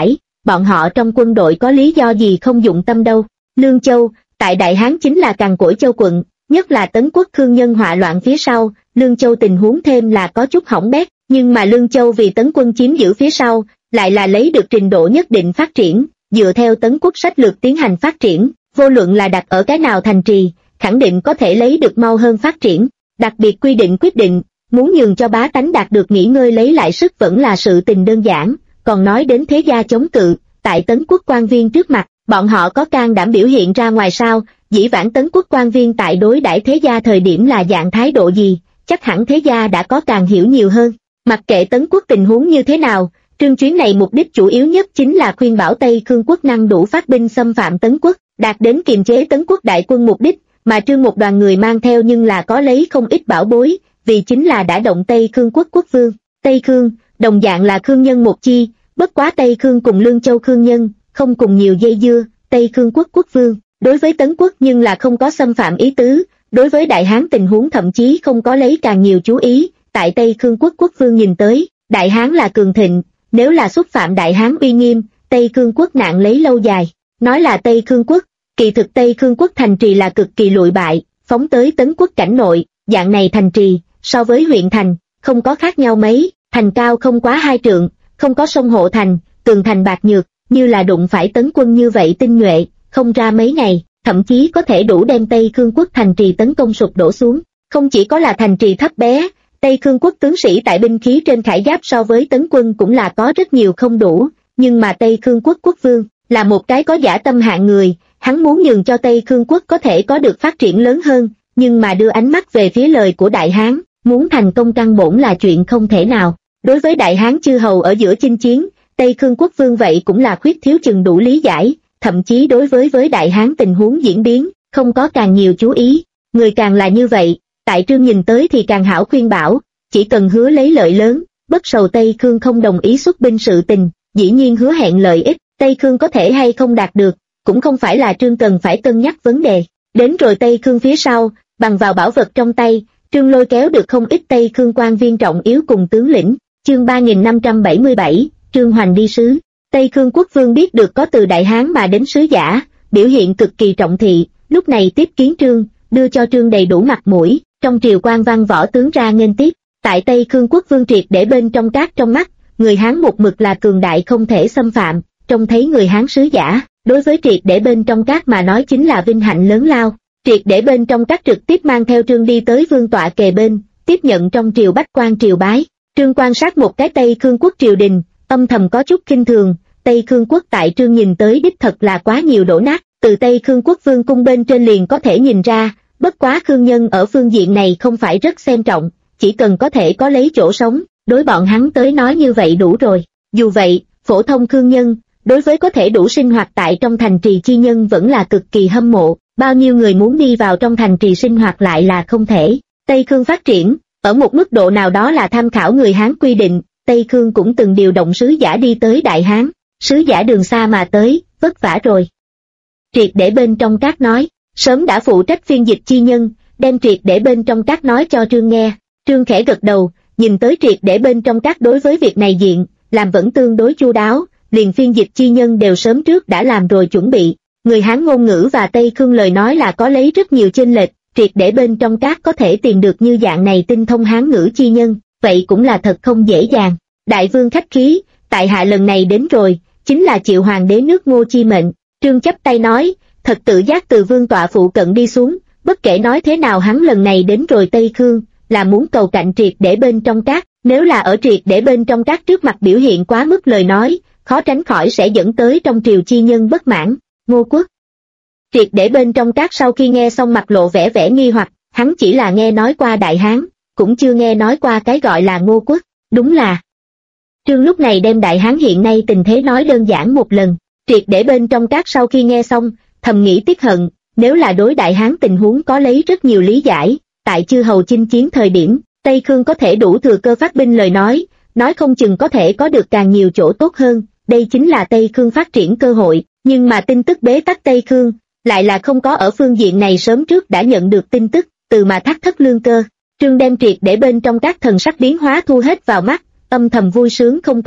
bọn họ trong quân đội có lý do gì không dụng tâm đâu. Lương Châu, tại Đại Hán chính là cằn cỗi châu quận, nhất là Tấn quốc Khương Nhân họa loạn phía sau, Lương Châu tình huống thêm là có chút hỏng bét, nhưng mà Lương Châu vì Tấn quân chiếm giữ phía sau, lại là lấy được trình độ nhất định phát triển, dựa theo Tấn quốc sách lược tiến hành phát triển, vô luận là đặt ở cái nào thành trì, khẳng định có thể lấy được mau hơn phát triển, đặc biệt quy định quyết định, muốn nhường cho bá tánh đạt được nghỉ ngơi lấy lại sức vẫn là sự tình đơn giản, còn nói đến thế gia chống cự, tại Tấn quốc quan viên trước mặt, bọn họ có can đảm biểu hiện ra ngoài sao, dĩ vãng Tấn quốc quan viên tại đối đãi thế gia thời điểm là dạng thái độ gì, chắc hẳn thế gia đã có càng hiểu nhiều hơn. Mặc kệ Tấn quốc tình huống như thế nào, Trương chuyến này mục đích chủ yếu nhất chính là khuyên bảo Tây Khương quốc năng đủ phát binh xâm phạm Tấn quốc, đạt đến kiềm chế Tấn quốc đại quân mục đích, mà Trương một đoàn người mang theo nhưng là có lấy không ít bảo bối, vì chính là đã động Tây Khương quốc quốc vương. Tây Khương, đồng dạng là Khương nhân một chi, bất quá Tây Khương cùng Lương Châu Khương nhân, không cùng nhiều dây dưa, Tây Khương quốc quốc vương, đối với Tấn quốc nhưng là không có xâm phạm ý tứ, đối với Đại Hán tình huống thậm chí không có lấy càng nhiều chú ý, tại Tây Khương quốc quốc vương nhìn tới, Đại Hán là cường thịnh, nếu là xúc phạm Đại Hán uy nghiêm, Tây Khương quốc nạn lấy lâu dài. Nói là Tây Khương quốc, kỳ thực Tây Khương quốc thành trì là cực kỳ lụi bại, phóng tới Tấn quốc cảnh nội, dạng này thành trì, so với huyện thành, không có khác nhau mấy, thành cao không quá 2 trượng, không có sông hộ thành, tường thành bạc nhược, như là đụng phải Tấn quân như vậy tinh nhuệ, không ra mấy ngày, thậm chí có thể đủ đem Tây Khương quốc thành trì tấn công sụp đổ xuống. Không chỉ có là thành trì thấp bé, Tây Khương quốc tướng sĩ tại binh khí trên khải giáp so với Tấn quân cũng là có rất nhiều không đủ, nhưng mà Tây Khương quốc quốc vương là một cái có dã tâm hạng người, hắn muốn nhường cho Tây Khương quốc có thể có được phát triển lớn hơn, nhưng mà đưa ánh mắt về phía lời của Đại Hán, muốn thành công căn bổn là chuyện không thể nào. Đối với Đại Hán chư hầu ở giữa chinh chiến, Tây Khương quốc vương vậy cũng là khuyết thiếu chừng đủ lý giải, thậm chí đối với Đại Hán tình huống diễn biến, không có càng nhiều chú ý, người càng là như vậy, tại Trương nhìn tới thì càng hảo khuyên bảo, chỉ cần hứa lấy lợi lớn, bất sầu Tây Khương không đồng ý xuất binh sự tình, dĩ nhiên hứa hẹn lợi ích, Tây Khương có thể hay không đạt được, cũng không phải là Trương cần phải cân nhắc vấn đề. Đến rồi Tây Khương phía sau, bằng vào bảo vật trong tay, Trương lôi kéo được không ít Tây Khương quan viên trọng yếu cùng tướng lĩnh. Chương 3577, Trương Hoành đi sứ. Tây Khương quốc vương biết được có từ Đại Hán mà đến sứ giả, biểu hiện cực kỳ trọng thị, lúc này tiếp kiến Trương, đưa cho Trương đầy đủ mặt mũi, trong triều quan văn võ tướng ra nghênh tiếp. Tại Tây Khương quốc vương triệt để bên trong các trong mắt, người Hán một mực là cường đại không thể xâm phạm, trông thấy người Hán sứ giả, đối với triệt để bên trong các mà nói chính là vinh hạnh lớn lao. Triệt để bên trong các trực tiếp mang theo Trương đi tới vương tọa kề bên, tiếp nhận trong triều bách quan triều bái. Trương quan sát một cái Tây Khương quốc triều đình, âm thầm có chút khinh thường, Tây Khương quốc tại Trương nhìn tới đích thật là quá nhiều đổ nát, từ Tây Khương quốc vương cung bên trên liền có thể nhìn ra, bất quá Khương nhân ở phương diện này không phải rất xem trọng, chỉ cần có thể có lấy chỗ sống, đối bọn hắn tới nói như vậy đủ rồi. Dù vậy, phổ thông Khương nhân, đối với có thể đủ sinh hoạt tại trong thành trì chi nhân vẫn là cực kỳ hâm mộ, bao nhiêu người muốn đi vào trong thành trì sinh hoạt lại là không thể. Tây Khương phát triển, ở một mức độ nào đó là tham khảo người Hán quy định, Tây Khương cũng từng điều động sứ giả đi tới Đại Hán, sứ giả đường xa mà tới, vất vả rồi. Triệt để bên trong các nói, sớm đã phụ trách phiên dịch chi nhân, đem triệt để bên trong các nói cho Trương nghe, Trương khẽ gật đầu, nhìn tới triệt để bên trong các đối với việc này diện, làm vẫn tương đối chu đáo, liền phiên dịch chi nhân đều sớm trước đã làm rồi chuẩn bị. Người Hán ngôn ngữ và Tây Khương lời nói là có lấy rất nhiều chênh lệch, triệt để bên trong các có thể tìm được như dạng này tinh thông Hán ngữ chi nhân, vậy cũng là thật không dễ dàng. Đại vương khách khí, tại hạ lần này đến rồi, chính là chịu hoàng đế nước Ngô chi mệnh. Trương chắp tay nói, thật tự giác từ vương tọa phụ cận đi xuống, bất kể nói thế nào hắn lần này đến rồi Tây Khương, là muốn cầu cạnh triệt để bên trong các, nếu là ở triệt để bên trong các trước mặt biểu hiện quá mức lời nói, khó tránh khỏi sẽ dẫn tới trong triều chi nhân bất mãn. Ngô quốc. Triệt để bên trong các sau khi nghe xong mặt lộ vẻ nghi hoặc, hắn chỉ là nghe nói qua Đại Hán, cũng chưa nghe nói qua cái gọi là Ngô quốc, đúng là. Trương lúc này đem Đại Hán hiện nay tình thế nói đơn giản một lần, triệt để bên trong các sau khi nghe xong, thầm nghĩ tiếc hận, nếu là đối Đại Hán tình huống có lấy rất nhiều lý giải, tại chư hầu chinh chiến thời điểm, Tây Khương có thể đủ thừa cơ phát binh lời nói không chừng có thể có được càng nhiều chỗ tốt hơn, đây chính là Tây Khương phát triển cơ hội, nhưng mà tin tức bế tắc Tây Khương, lại là không có ở phương diện này sớm trước đã nhận được tin tức, từ mà thắt thất lương cơ. Trương đem triệt để bên trong các thần sắc biến hóa thu hết vào mắt, âm thầm vui sướng không thôi,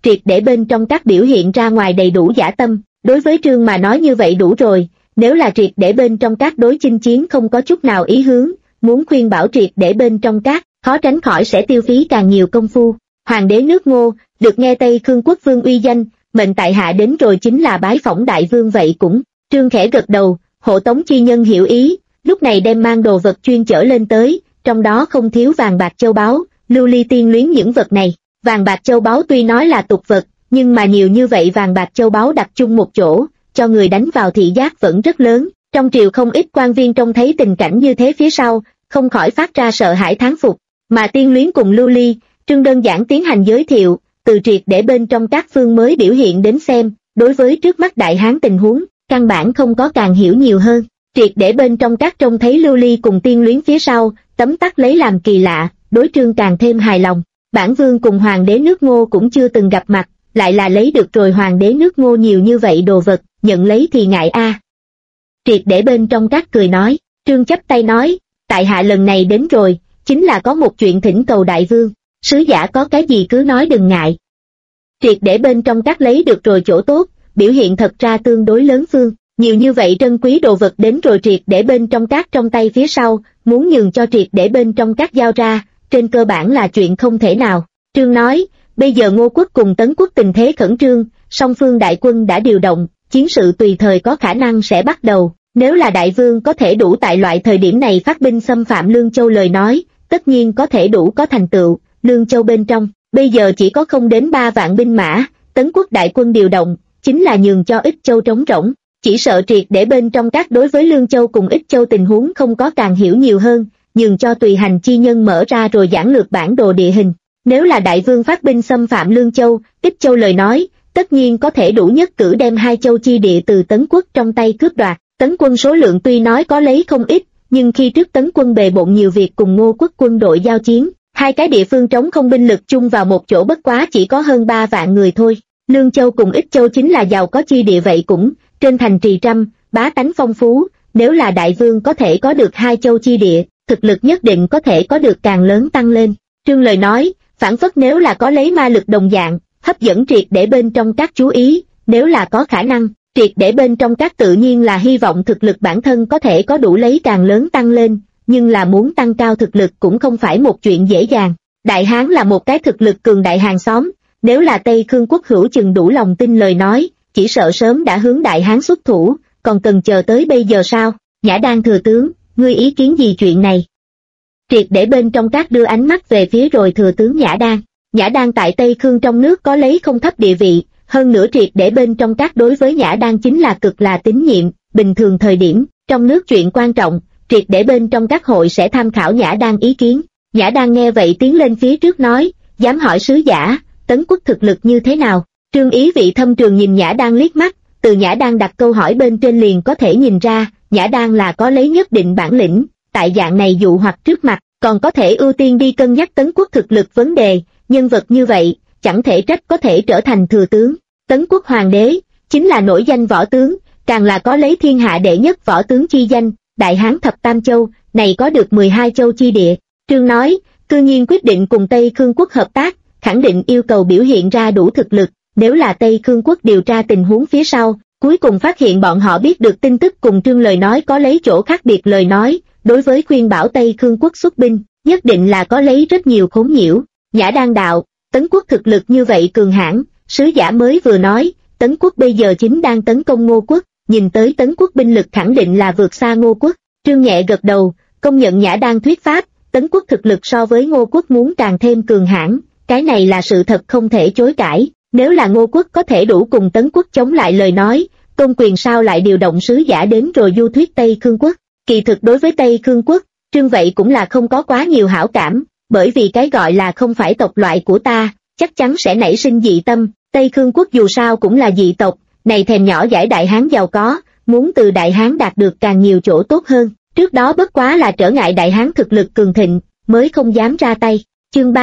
triệt để bên trong các biểu hiện ra ngoài đầy đủ dã tâm. Đối với Trương mà nói như vậy đủ rồi, nếu là triệt để bên trong các đối chinh chiến không có chút nào ý hướng, muốn khuyên bảo triệt để bên trong các, khó tránh khỏi sẽ tiêu phí càng nhiều công phu. Hoàng đế nước Ngô, được nghe Tây Khương quốc vương uy danh, mệnh tại hạ đến rồi chính là bái phỏng đại vương vậy cũng. Trương khẽ gật đầu, hộ tống chi nhân hiểu ý, lúc này đem mang đồ vật chuyên chở lên tới, trong đó không thiếu vàng bạc châu báu, lưu ly tiên luyến những vật này. Vàng bạc châu báu tuy nói là tục vật, nhưng mà nhiều như vậy vàng bạc châu báu đặt chung một chỗ, cho người đánh vào thị giác vẫn rất lớn. Trong triều không ít quan viên trông thấy tình cảnh như thế phía sau, không khỏi phát ra sợ hãi thán phục. Mà tiên luyến cùng lưu ly, Trương đơn giản tiến hành giới thiệu, từ triệt để bên trong các phương mới biểu hiện đến xem, đối với trước mắt đại hán tình huống, căn bản không có càng hiểu nhiều hơn. Triệt để bên trong các trông thấy lưu ly cùng tiên luyến phía sau, tấm tắc lấy làm kỳ lạ, đối Trương càng thêm hài lòng. Bản vương cùng hoàng đế nước Ngô cũng chưa từng gặp mặt, lại là lấy được rồi hoàng đế nước Ngô nhiều như vậy đồ vật, nhận lấy thì ngại a. Triệt để bên trong các cười nói, Trương chắp tay nói, tại hạ lần này đến rồi, chính là có một chuyện thỉnh cầu đại vương, sứ giả có cái gì cứ nói đừng ngại. Triệt để bên trong các lấy được rồi chỗ tốt, biểu hiện thật ra tương đối lớn phương, nhiều như vậy trân quý đồ vật đến rồi triệt để bên trong các trong tay phía sau, muốn nhường cho triệt để bên trong các giao ra, trên cơ bản là chuyện không thể nào. Trương nói, bây giờ Ngô quốc cùng Tấn quốc tình thế khẩn trương, song phương đại quân đã điều động, chiến sự tùy thời có khả năng sẽ bắt đầu. Nếu là đại vương có thể đủ tại loại thời điểm này phát binh xâm phạm Lương Châu lời nói, tất nhiên có thể đủ có thành tựu. Lương Châu bên trong, bây giờ chỉ có không đến 3 vạn binh mã, Tấn quốc đại quân điều động, chính là nhường cho Ích Châu trống rỗng. Chỉ sợ triệt để bên trong các đối với Lương Châu cùng Ích Châu tình huống không có càng hiểu nhiều hơn, nhường cho tùy hành chi nhân mở ra rồi giảng lược bản đồ địa hình. Nếu là đại vương phát binh xâm phạm Lương Châu, Ích Châu lời nói, tất nhiên có thể đủ nhất cử đem 2 châu chi địa từ Tấn quốc trong tay cướp đoạt. Tấn quân số lượng tuy nói có lấy không ít, nhưng khi trước Tấn quân bề bộn nhiều việc cùng Ngô quốc quân đội giao chiến, 2 cái địa phương trống không binh lực chung vào một chỗ bất quá chỉ có hơn 3 vạn người thôi. Lương Châu cùng Ích Châu chính là giàu có chi địa vậy cũng, trên thành trì trăm, bá tánh phong phú, nếu là đại vương có thể có được 2 châu chi địa, thực lực nhất định có thể có được càng lớn tăng lên. Trương lời nói, phản phất nếu là có lấy ma lực đồng dạng, hấp dẫn triệt để bên trong các chú ý, nếu là có khả năng, triệt để bên trong các tự nhiên là hy vọng thực lực bản thân có thể có đủ lấy càng lớn tăng lên, nhưng là muốn tăng cao thực lực cũng không phải một chuyện dễ dàng. Đại Hán là một cái thực lực cường đại hàng xóm, nếu là Tây Khương quốc hữu chừng đủ lòng tin lời nói, chỉ sợ sớm đã hướng Đại Hán xuất thủ, còn cần chờ tới bây giờ sao? Nhã Đan thừa tướng, ngươi ý kiến gì chuyện này? Triệt để bên trong các đưa ánh mắt về phía rồi thừa tướng Nhã Đan. Nhã Đan tại Tây Khương trong nước có lấy không thấp địa vị, hơn nữa triệt để bên trong các đối với Nhã Đan chính là cực là tín nhiệm, bình thường thời điểm, trong nước chuyện quan trọng, triệt để bên trong các hội sẽ tham khảo Nhã Đan ý kiến. Nhã Đan nghe vậy tiến lên phía trước nói, dám hỏi sứ giả, Tấn quốc thực lực như thế nào? Trương ý vị thâm trường nhìn Nhã Đan liếc mắt, từ Nhã Đan đặt câu hỏi bên trên liền có thể nhìn ra, Nhã Đan là có lấy nhất định bản lĩnh, tại dạng này dụ hoặc trước mặt, còn có thể ưu tiên đi cân nhắc Tấn quốc thực lực vấn đề, nhân vật như vậy, chẳng thể trách có thể trở thành thừa tướng. Tấn quốc hoàng đế, chính là nổi danh võ tướng, càng là có lấy thiên hạ đệ nhất võ tướng chi danh, Đại Hán thập tam châu, này có được 12 châu chi địa. Trương nói, cư nhiên quyết định cùng Tây Khương quốc hợp tác, khẳng định yêu cầu biểu hiện ra đủ thực lực, nếu là Tây Khương quốc điều tra tình huống phía sau, cuối cùng phát hiện bọn họ biết được tin tức cùng Trương lời nói có lấy chỗ khác biệt lời nói, đối với khuyên bảo Tây Khương quốc xuất binh, nhất định là có lấy rất nhiều khốn nhiễu. Nhã Đan đạo, Tấn quốc thực lực như vậy cường hãn, sứ giả mới vừa nói, Tấn quốc bây giờ chính đang tấn công Ngô quốc, nhìn tới Tấn quốc binh lực khẳng định là vượt xa Ngô quốc. Trương nhẹ gật đầu, công nhận Nhã Đan thuyết pháp, Tấn quốc thực lực so với Ngô quốc muốn càng thêm cường hãn, cái này là sự thật không thể chối cãi. Nếu là Ngô quốc có thể đủ cùng Tấn quốc chống lại lời nói, Tôn Quyền sao lại điều động sứ giả đến rồi du thuyết Tây Khương quốc? Kỳ thực đối với Tây Khương quốc, Trương vậy cũng là không có quá nhiều hảo cảm, bởi vì cái gọi là không phải tộc loại của ta, chắc chắn sẽ nảy sinh dị tâm. Tây Khương quốc dù sao cũng là dị tộc, này thèm nhỏ dãi Đại Hán giàu có, muốn từ Đại Hán đạt được càng nhiều chỗ tốt hơn. Trước đó bất quá là trở ngại Đại Hán thực lực cường thịnh, mới không dám ra tay. Chương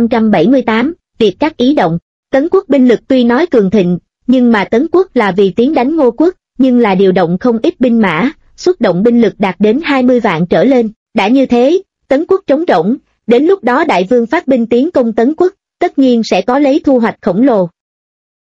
3578, việc các ý động. Tấn quốc binh lực tuy nói cường thịnh, nhưng mà Tấn quốc là vì tiến đánh Ngô quốc, nhưng là điều động không ít binh mã, xuất động binh lực đạt đến 20 vạn trở lên. Đã như thế, Tấn quốc trống rỗng, đến lúc đó đại vương phát binh tiến công Tấn quốc, tất nhiên sẽ có lấy thu hoạch khổng lồ.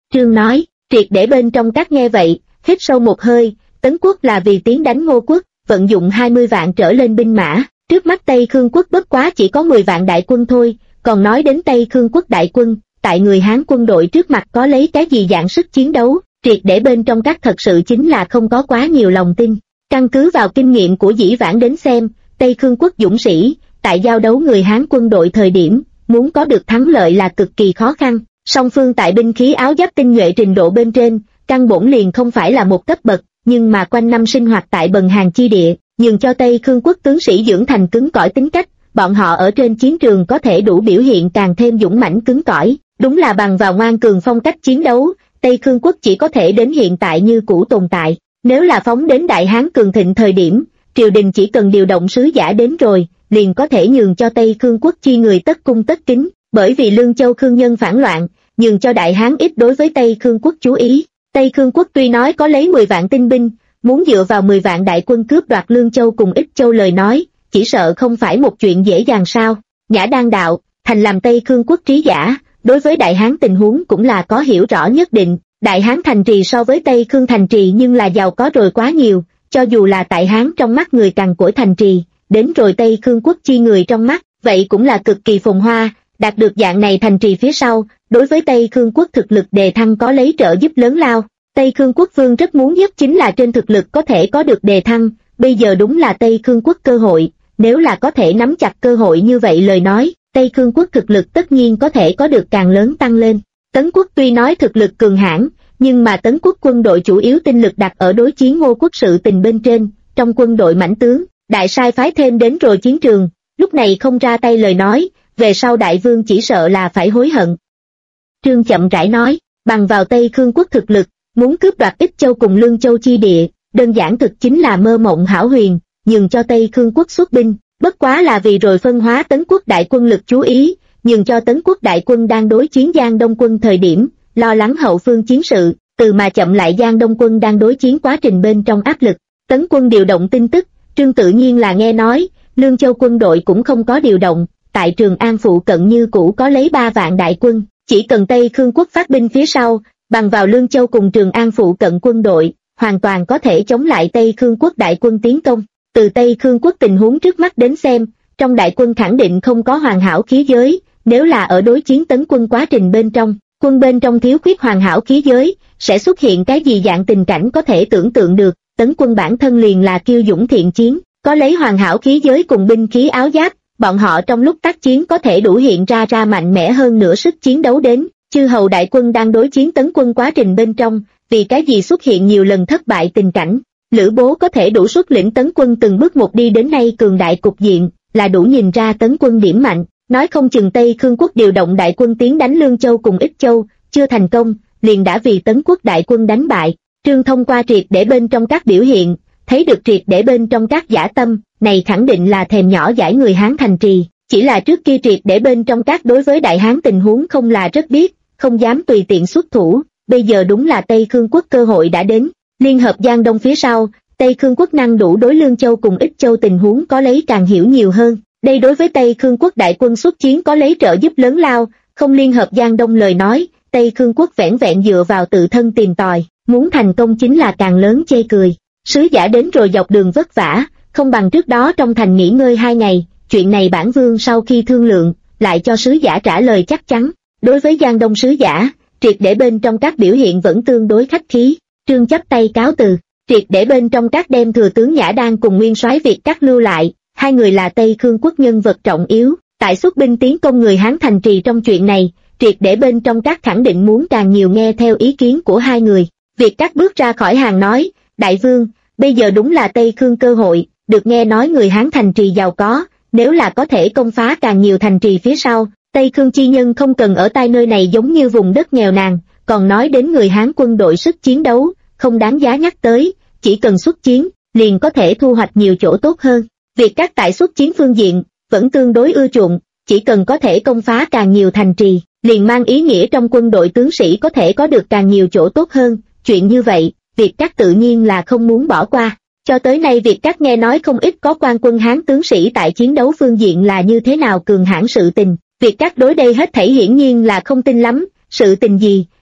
Trương nói. Triệt để bên trong các nghe vậy, hít sâu một hơi. Tấn quốc là vì tiến đánh Ngô quốc, vận dụng 20 vạn trở lên binh mã, trước mắt Tây Khương quốc bất quá chỉ có 10 vạn đại quân thôi, còn nói đến Tây Khương quốc đại quân, tại người Hán quân đội trước mặt có lấy cái gì dạng sức chiến đấu. Triệt để bên trong các thật sự chính là không có quá nhiều lòng tin. Căn cứ vào kinh nghiệm của dĩ vãng đến xem, Tây Khương quốc dũng sĩ, tại giao đấu người Hán quân đội thời điểm, muốn có được thắng lợi là cực kỳ khó khăn. Song phương tại binh khí áo giáp tinh nhuệ trình độ bên trên, căn bổn liền không phải là một cấp bậc, nhưng mà quanh năm sinh hoạt tại bần hàng chi địa, nhường cho Tây Khương quốc tướng sĩ dưỡng thành cứng cỏi tính cách, bọn họ ở trên chiến trường có thể đủ biểu hiện càng thêm dũng mãnh cứng cỏi. Đúng là bằng vào ngoan cường phong cách chiến đấu, Tây Khương quốc chỉ có thể đến hiện tại như cũ tồn tại. Nếu là phóng đến Đại Hán cường thịnh thời điểm, triều đình chỉ cần điều động sứ giả đến rồi, liền có thể nhường cho Tây Khương quốc chi người tất cung tất kính, bởi vì Lương Châu Khương nhân phản loạn, nhường cho Đại Hán ít đối với Tây Khương quốc chú ý. Tây Khương quốc tuy nói có lấy 10 vạn tinh binh, muốn dựa vào 10 vạn đại quân cướp đoạt Lương Châu cùng Ích Châu lời nói, chỉ sợ không phải một chuyện dễ dàng sao. Nhã Đan đạo, thành làm Tây Khương quốc trí giả, đối với Đại Hán tình huống cũng là có hiểu rõ nhất định. Đại Hán thành trì so với Tây Khương thành trì nhưng là giàu có rồi quá nhiều, cho dù là tại Hán trong mắt người cằn cỗi thành trì, đến rồi Tây Khương quốc chi người trong mắt, vậy cũng là cực kỳ phồn hoa. Đạt được dạng này thành trì phía sau, đối với Tây Khương quốc thực lực đề thăng có lấy trợ giúp lớn lao. Tây Khương quốc vương rất muốn nhất chính là trên thực lực có thể có được đề thăng, bây giờ đúng là Tây Khương quốc cơ hội, nếu là có thể nắm chặt cơ hội như vậy lời nói, Tây Khương quốc thực lực tất nhiên có thể có được càng lớn tăng lên. Tấn quốc tuy nói thực lực cường hãn, nhưng mà Tấn quốc quân đội chủ yếu tinh lực đặt ở đối chiến Ngô quốc sự tình bên trên, trong quân đội mãnh tướng, đại sai phái thêm đến rồi chiến trường, lúc này không ra tay lời nói, về sau đại vương chỉ sợ là phải hối hận. Trương chậm rãi nói, bằng vào Tây Khương quốc thực lực, muốn cướp đoạt Ích Châu cùng Lương Châu chi địa, đơn giản thực chính là mơ mộng hão huyền, nhường cho Tây Khương quốc xuất binh, bất quá là vì rồi phân hóa Tấn quốc đại quân lực chú ý, nhường cho Tấn quốc đại quân đang đối chiến Giang Đông quân thời điểm, lo lắng hậu phương chiến sự, từ mà chậm lại Giang Đông quân đang đối chiến quá trình bên trong áp lực. Tấn quân điều động tin tức, Trương tự nhiên là nghe nói, Lương Châu quân đội cũng không có điều động, tại Trường An phụ cận như cũ có lấy 3 vạn đại quân, chỉ cần Tây Khương quốc phát binh phía sau, bằng vào Lương Châu cùng Trường An phụ cận quân đội, hoàn toàn có thể chống lại Tây Khương quốc đại quân tiến công. Từ Tây Khương quốc tình huống trước mắt đến xem, trong đại quân khẳng định không có hoàn hảo khí giới, nếu là ở đối chiến Tấn quân quá trình bên trong, quân bên trong thiếu khuyết hoàn hảo khí giới, sẽ xuất hiện cái gì dạng tình cảnh có thể tưởng tượng được. Tấn quân bản thân liền là kiêu dũng thiện chiến, có lấy hoàn hảo khí giới cùng binh khí áo giáp, bọn họ trong lúc tác chiến có thể đủ hiện ra mạnh mẽ hơn nửa sức chiến đấu đến. Chư hầu đại quân đang đối chiến Tấn quân quá trình bên trong, vì cái gì xuất hiện nhiều lần thất bại tình cảnh. Lữ Bố có thể đủ xuất lĩnh Tấn quân từng bước một đi đến nay cường đại cục diện, là đủ nhìn ra Tấn quân điểm mạnh. Nói không chừng Tây Khương quốc điều động đại quân tiến đánh Lương Châu cùng Ích Châu, chưa thành công, liền đã vì Tấn quốc đại quân đánh bại. Trương thông qua Triệt để bên trong các biểu hiện, thấy được Triệt để bên trong các giả tâm, này khẳng định là thèm nhỏ dãi người Hán thành trì. Chỉ là trước kia Triệt để bên trong các đối với Đại Hán tình huống không là rất biết, không dám tùy tiện xuất thủ, bây giờ đúng là Tây Khương quốc cơ hội đã đến. Liên hợp Giang Đông phía sau, Tây Khương quốc năng đủ đối Lương Châu cùng Ích Châu tình huống có lấy càng hiểu nhiều hơn. Đây đối với Tây Khương quốc đại quân xuất chiến có lấy trợ giúp lớn lao, không liên hợp Giang Đông lời nói, Tây Khương quốc vẻn vẹn dựa vào tự thân tìm tòi, muốn thành công chính là càng lớn chê cười. Sứ giả đến rồi dọc đường vất vả, không bằng trước đó trong thành nghỉ ngơi 2 ngày, chuyện này bản vương sau khi thương lượng, lại cho sứ giả trả lời chắc chắn. Đối với Giang Đông sứ giả, Triệt để bên trong các biểu hiện vẫn tương đối khách khí. Trương chắp tay cáo từ, Triệt để bên trong các đem thừa tướng Nhã Đan cùng nguyên soái Việt các lưu lại, hai người là Tây Khương quốc nhân vật trọng yếu, tại xuất binh tiến công người Hán thành trì trong chuyện này, Triệt để bên trong các khẳng định muốn càng nhiều nghe theo ý kiến của hai người. Việt các bước ra khỏi hàng nói, đại vương, bây giờ đúng là Tây Khương cơ hội, được nghe nói người Hán thành trì giàu có, nếu là có thể công phá càng nhiều thành trì phía sau, Tây Khương chi nhân không cần ở tại nơi này giống như vùng đất nghèo nàn, còn nói đến người Hán quân đội sức chiến đấu, không đáng giá nhắc tới, chỉ cần xuất chiến, liền có thể thu hoạch nhiều chỗ tốt hơn. Việc các tại xuất chiến phương diện, vẫn tương đối ưa chuộng, chỉ cần có thể công phá càng nhiều thành trì, liền mang ý nghĩa trong quân đội tướng sĩ có thể có được càng nhiều chỗ tốt hơn, chuyện như vậy, Việt các tự nhiên là không muốn bỏ qua. Cho tới nay Việt các nghe nói không ít có quan quân Hán tướng sĩ tại chiến đấu phương diện là như thế nào cường hãn sự tình, Việt các đối đây hết thảy hiển nhiên là không tin lắm, sự tình gì,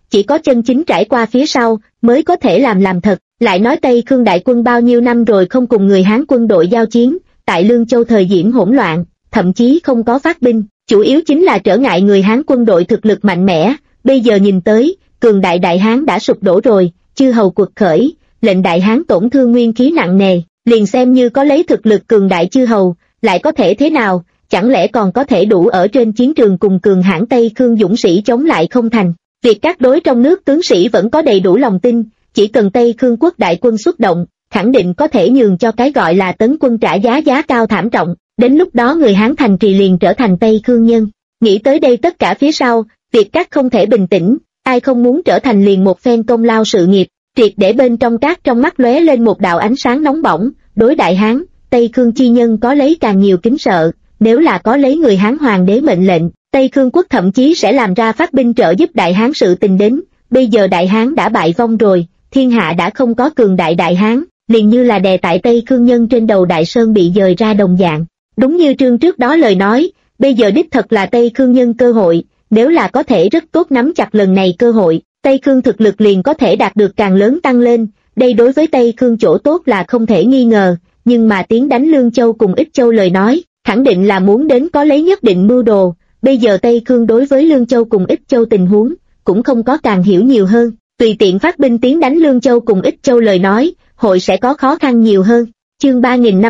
chỉ có chân chính trải qua phía sau, mới có thể làm thật. Lại nói Tây Khương đại quân bao nhiêu năm rồi không cùng người Hán quân đội giao chiến, tại Lương Châu thời điểm hỗn loạn, thậm chí không có phát binh, chủ yếu chính là trở ngại người Hán quân đội thực lực mạnh mẽ. Bây giờ nhìn tới, cường đại Đại Hán đã sụp đổ rồi, chư hầu quật khởi, lệnh Đại Hán tổn thương nguyên khí nặng nề, liền xem như có lấy thực lực cường đại chư hầu, lại có thể thế nào, chẳng lẽ còn có thể đủ ở trên chiến trường cùng cường hãn Tây Khương dũng sĩ chống lại không thành. Việc các đối trong nước tướng sĩ vẫn có đầy đủ lòng tin, chỉ cần Tây Khương quốc đại quân xuất động, khẳng định có thể nhường cho cái gọi là tấn quân trả giá cao thảm trọng, đến lúc đó người Hán thành trì liền trở thành Tây Khương nhân. Nghĩ tới đây tất cả phía sau, việc các không thể bình tĩnh, ai không muốn trở thành liền một phen công lao sự nghiệp, triệt để bên trong các trong mắt lóe lên một đạo ánh sáng nóng bỏng, đối Đại Hán, Tây Khương chi nhân có lấy càng nhiều kính sợ, nếu là có lấy người Hán hoàng đế mệnh lệnh, Tây Khương quốc thậm chí sẽ làm ra phát binh trợ giúp Đại Hán sự tình đến. Bây giờ Đại Hán đã bại vong rồi, thiên hạ đã không có cường đại Đại Hán, liền như là đè tại Tây Khương nhân trên đầu Đại Sơn bị dời ra đồng dạng. Đúng như Trương trước đó lời nói, bây giờ đích thật là Tây Khương nhân cơ hội, nếu là có thể rất tốt nắm chặt lần này cơ hội, Tây Khương thực lực liền có thể đạt được càng lớn tăng lên, đây đối với Tây Khương chỗ tốt là không thể nghi ngờ, nhưng mà tiến đánh Lương Châu cùng Ích Châu lời nói, khẳng định là muốn đến có lấy nhất định mưu đồ. Bây giờ Tây Khương đối với Lương Châu cùng Ích Châu tình huống, cũng không có càng hiểu nhiều hơn, tùy tiện phát binh tiến đánh Lương Châu cùng Ích Châu lời nói, hội sẽ có khó khăn nhiều hơn. Chương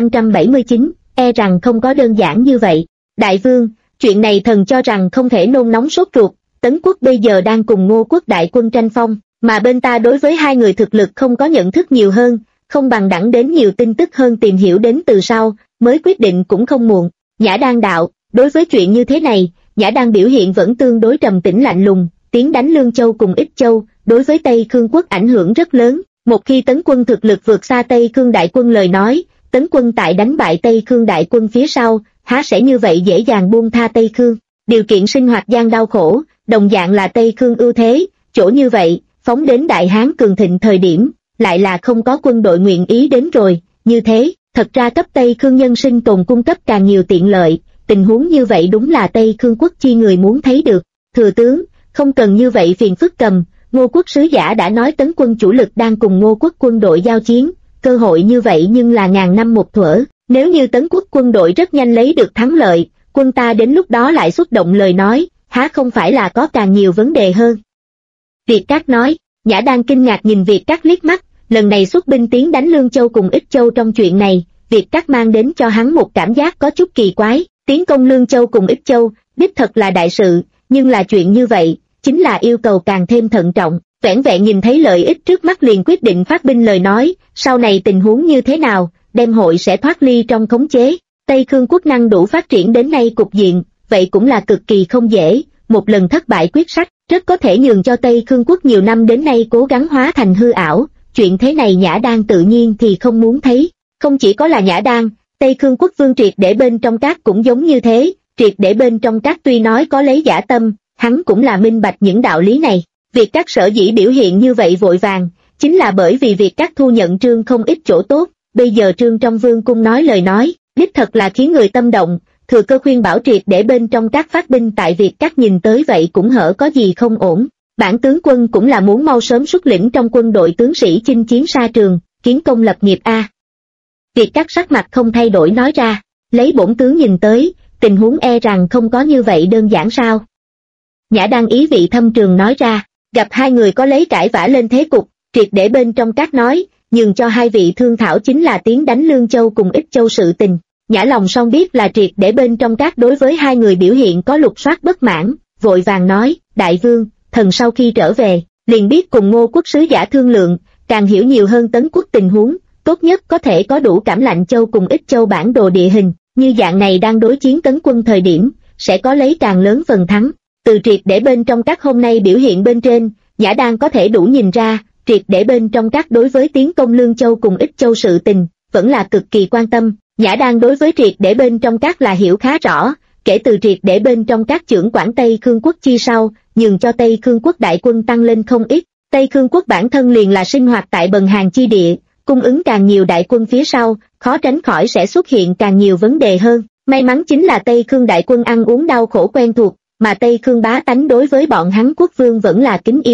3579, e rằng không có đơn giản như vậy. Đại vương, chuyện này thần cho rằng không thể nôn nóng sốt ruột, Tấn quốc bây giờ đang cùng Ngô quốc đại quân tranh phong, mà bên ta đối với hai người thực lực không có nhận thức nhiều hơn, không bằng đẳng đến nhiều tin tức hơn tìm hiểu đến từ sau, mới quyết định cũng không muộn. Nhã Đan đạo, đối với chuyện như thế này, Nhã Đan biểu hiện vẫn tương đối trầm tĩnh lạnh lùng, tiến đánh Lương Châu cùng Ích Châu, đối với Tây Khương quốc ảnh hưởng rất lớn, một khi Tấn quân thực lực vượt xa Tây Khương đại quân lời nói, Tấn quân tại đánh bại Tây Khương đại quân phía sau, há sẽ như vậy dễ dàng buông tha Tây Khương. Điều kiện sinh hoạt gian đau khổ, đồng dạng là Tây Khương ưu thế, chỗ như vậy, phóng đến Đại Hán cường thịnh thời điểm, lại là không có quân đội nguyện ý đến rồi, như thế, thật ra cấp Tây Khương nhân sinh tồn cung cấp càng nhiều tiện lợi, tình huống như vậy đúng là Tây Khương quốc chi người muốn thấy được. Thừa tướng, không cần như vậy phiền phức cầm, Ngô quốc sứ giả đã nói Tấn quân chủ lực đang cùng Ngô quốc quân đội giao chiến, cơ hội như vậy nhưng là ngàn năm một thuở, nếu như Tấn quốc quân đội rất nhanh lấy được thắng lợi, quân ta đến lúc đó lại xuất động lời nói, há không phải là có càng nhiều vấn đề hơn. Việt Trác nói. Nhã Đan kinh ngạc nhìn Việt Trác liếc mắt, lần này xuất binh tiến đánh Lương Châu cùng Ích Châu trong chuyện này, Việt Trác mang đến cho hắn một cảm giác có chút kỳ quái, tiến công Lương Châu cùng Ích Châu, đích thật là đại sự, nhưng là chuyện như vậy, chính là yêu cầu càng thêm thận trọng, vẻn vẹn nhìn thấy lợi ích trước mắt liền quyết định phát binh lời nói, sau này tình huống như thế nào, đem hội sẽ thoát ly trong khống chế. Tây Khương quốc năng đủ phát triển đến nay cục diện, vậy cũng là cực kỳ không dễ, một lần thất bại quyết sách, rất có thể nhường cho Tây Khương quốc nhiều năm đến nay cố gắng hóa thành hư ảo, chuyện thế này Nhã Đan tự nhiên thì không muốn thấy. Không chỉ có là Nhã Đan, Tây Khương quốc vương Triệt để bên trong các cũng giống như thế, Triệt để bên trong các tuy nói có lấy giả tâm, hắn cũng là minh bạch những đạo lý này. Việc các sở dĩ biểu hiện như vậy vội vàng, chính là bởi vì việc các thu nhận Trương không ít chỗ tốt, bây giờ Trương trong vương cung nói lời nói, đích thật là khiến người tâm động, thừa cơ khuyên bảo Triệt để bên trong các phát binh tại việc các nhìn tới vậy cũng hở có gì không ổn. Bản tướng quân cũng là muốn mau sớm xuất lĩnh trong quân đội tướng sĩ chinh chiến xa trường, kiến công lập nghiệp a. Việc các sắc mặt không thay đổi nói ra, lấy bổn tướng nhìn tới, tình huống e rằng không có như vậy đơn giản sao. Nhã Đan ý vị thâm trường nói ra, gặp hai người có lấy cãi vã lên thế cục, Triệt để bên trong các nói, nhường cho hai vị thương thảo chính là tiến đánh Lương Châu cùng Ích Châu sự tình. Nhã lòng song biết là Triệt để bên trong các đối với hai người biểu hiện có lục soát bất mãn, vội vàng nói, đại vương, thần sau khi trở về, liền biết cùng Ngô quốc sứ giả thương lượng, càng hiểu nhiều hơn Tấn quốc tình huống, tốt nhất có thể có đủ Cảm Lạnh Châu cùng Ích Châu bản đồ địa hình, như dạng này đang đối chiến Tấn quân thời điểm, sẽ có lấy càng lớn phần thắng. Từ Triệt để bên trong các hôm nay biểu hiện bên trên, Nhã Đan có thể đủ nhìn ra, Triệt để bên trong các đối với tiến công Lương Châu cùng Ích Châu sự tình, vẫn là cực kỳ quan tâm. Nhã Đan đối với Triệt để bên trong các là hiểu khá rõ, kể từ Triệt để bên trong các trưởng quản Tây Khương quốc chi sau, nhường cho Tây Khương quốc đại quân tăng lên không ít. Tây Khương quốc bản thân liền là sinh hoạt tại bần hàng chi địa, cung ứng càng nhiều đại quân phía sau, khó tránh khỏi sẽ xuất hiện càng nhiều vấn đề hơn. May mắn chính là Tây Khương đại quân ăn uống đau khổ quen thuộc, mà Tây Khương bá tánh đối với bọn hắn quốc vương vẫn là kính yêu.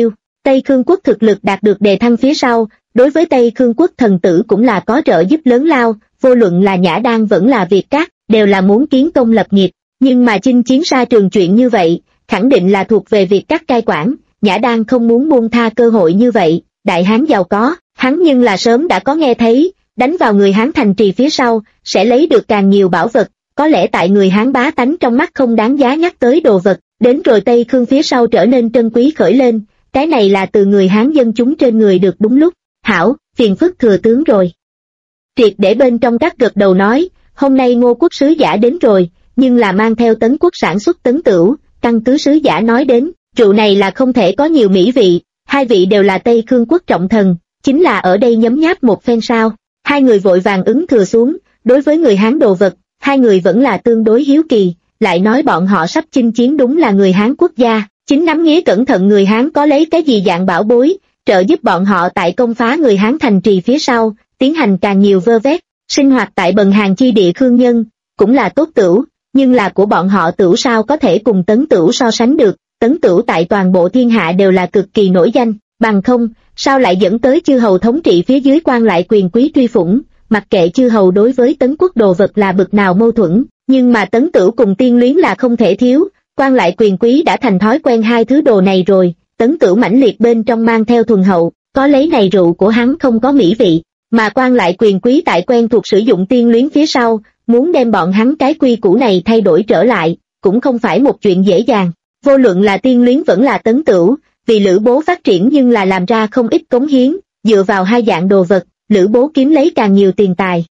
Tây Khương quốc thực lực đạt được đề thăng phía sau, đối với Tây Khương quốc thần tử cũng là có trợ giúp lớn lao, vô luận là Nhã Đan vẫn là Việt Cát, đều là muốn kiến công lập nghiệp, nhưng mà chinh chiến xa trường chuyện như vậy, khẳng định là thuộc về Việt Cát cai quản, Nhã Đan không muốn buông tha cơ hội như vậy, đại hán giàu có, hắn nhưng là sớm đã có nghe thấy, đánh vào người Hán thành trì phía sau, sẽ lấy được càng nhiều bảo vật, có lẽ tại người Hán bá tánh trong mắt không đáng giá nhắc tới đồ vật, đến rồi Tây Khương phía sau trở nên trân quý khởi lên, cái này là từ người Hán dân chúng trên người được đúng lúc, hảo, phiền phức thừa tướng rồi. Triệt để bên trong các gật đầu nói, hôm nay Ngô quốc sứ giả đến rồi, nhưng là mang theo Tấn quốc sản xuất tấn tửu, căn cứ sứ giả nói đến, rượu này là không thể có nhiều mỹ vị, hai vị đều là Tây Khương quốc trọng thần, chính là ở đây nhấm nháp một phen sao. Hai người vội vàng ứng thừa xuống, đối với người Hán đồ vật, hai người vẫn là tương đối hiếu kỳ, lại nói bọn họ sắp chinh chiến đúng là người Hán quốc gia, chính nắm nghĩa cẩn thận người Hán có lấy cái gì dạng bảo bối, trợ giúp bọn họ tại công phá người Hán thành trì phía sau, tiến hành càng nhiều vơ vét, sinh hoạt tại bần hàng chi địa Khương nhân, cũng là tốt tửu, nhưng là của bọn họ tửu sao có thể cùng tấn tửu so sánh được, tấn tửu tại toàn bộ thiên hạ đều là cực kỳ nổi danh, bằng không, sao lại dẫn tới chư hầu thống trị phía dưới quan lại quyền quý truy phủng, mặc kệ chư hầu đối với tấn quốc đồ vật là bực nào mâu thuẫn, nhưng mà tấn tửu cùng tiên luyến là không thể thiếu, quan lại quyền quý đã thành thói quen hai thứ đồ này rồi, tấn tửu mãnh liệt bên trong mang theo thuần hậu, có lấy này rượu của hắn không có mỹ vị, mà quan lại quyền quý tại quen thuộc sử dụng tiên luyến phía sau, muốn đem bọn hắn cái quy củ này thay đổi trở lại, cũng không phải một chuyện dễ dàng, vô luận là tiên luyến vẫn là tấn tửu, vì Lữ Bố phát triển nhưng là làm ra không ít cống hiến, dựa vào hai dạng đồ vật, Lữ Bố kiếm lấy càng nhiều tiền tài,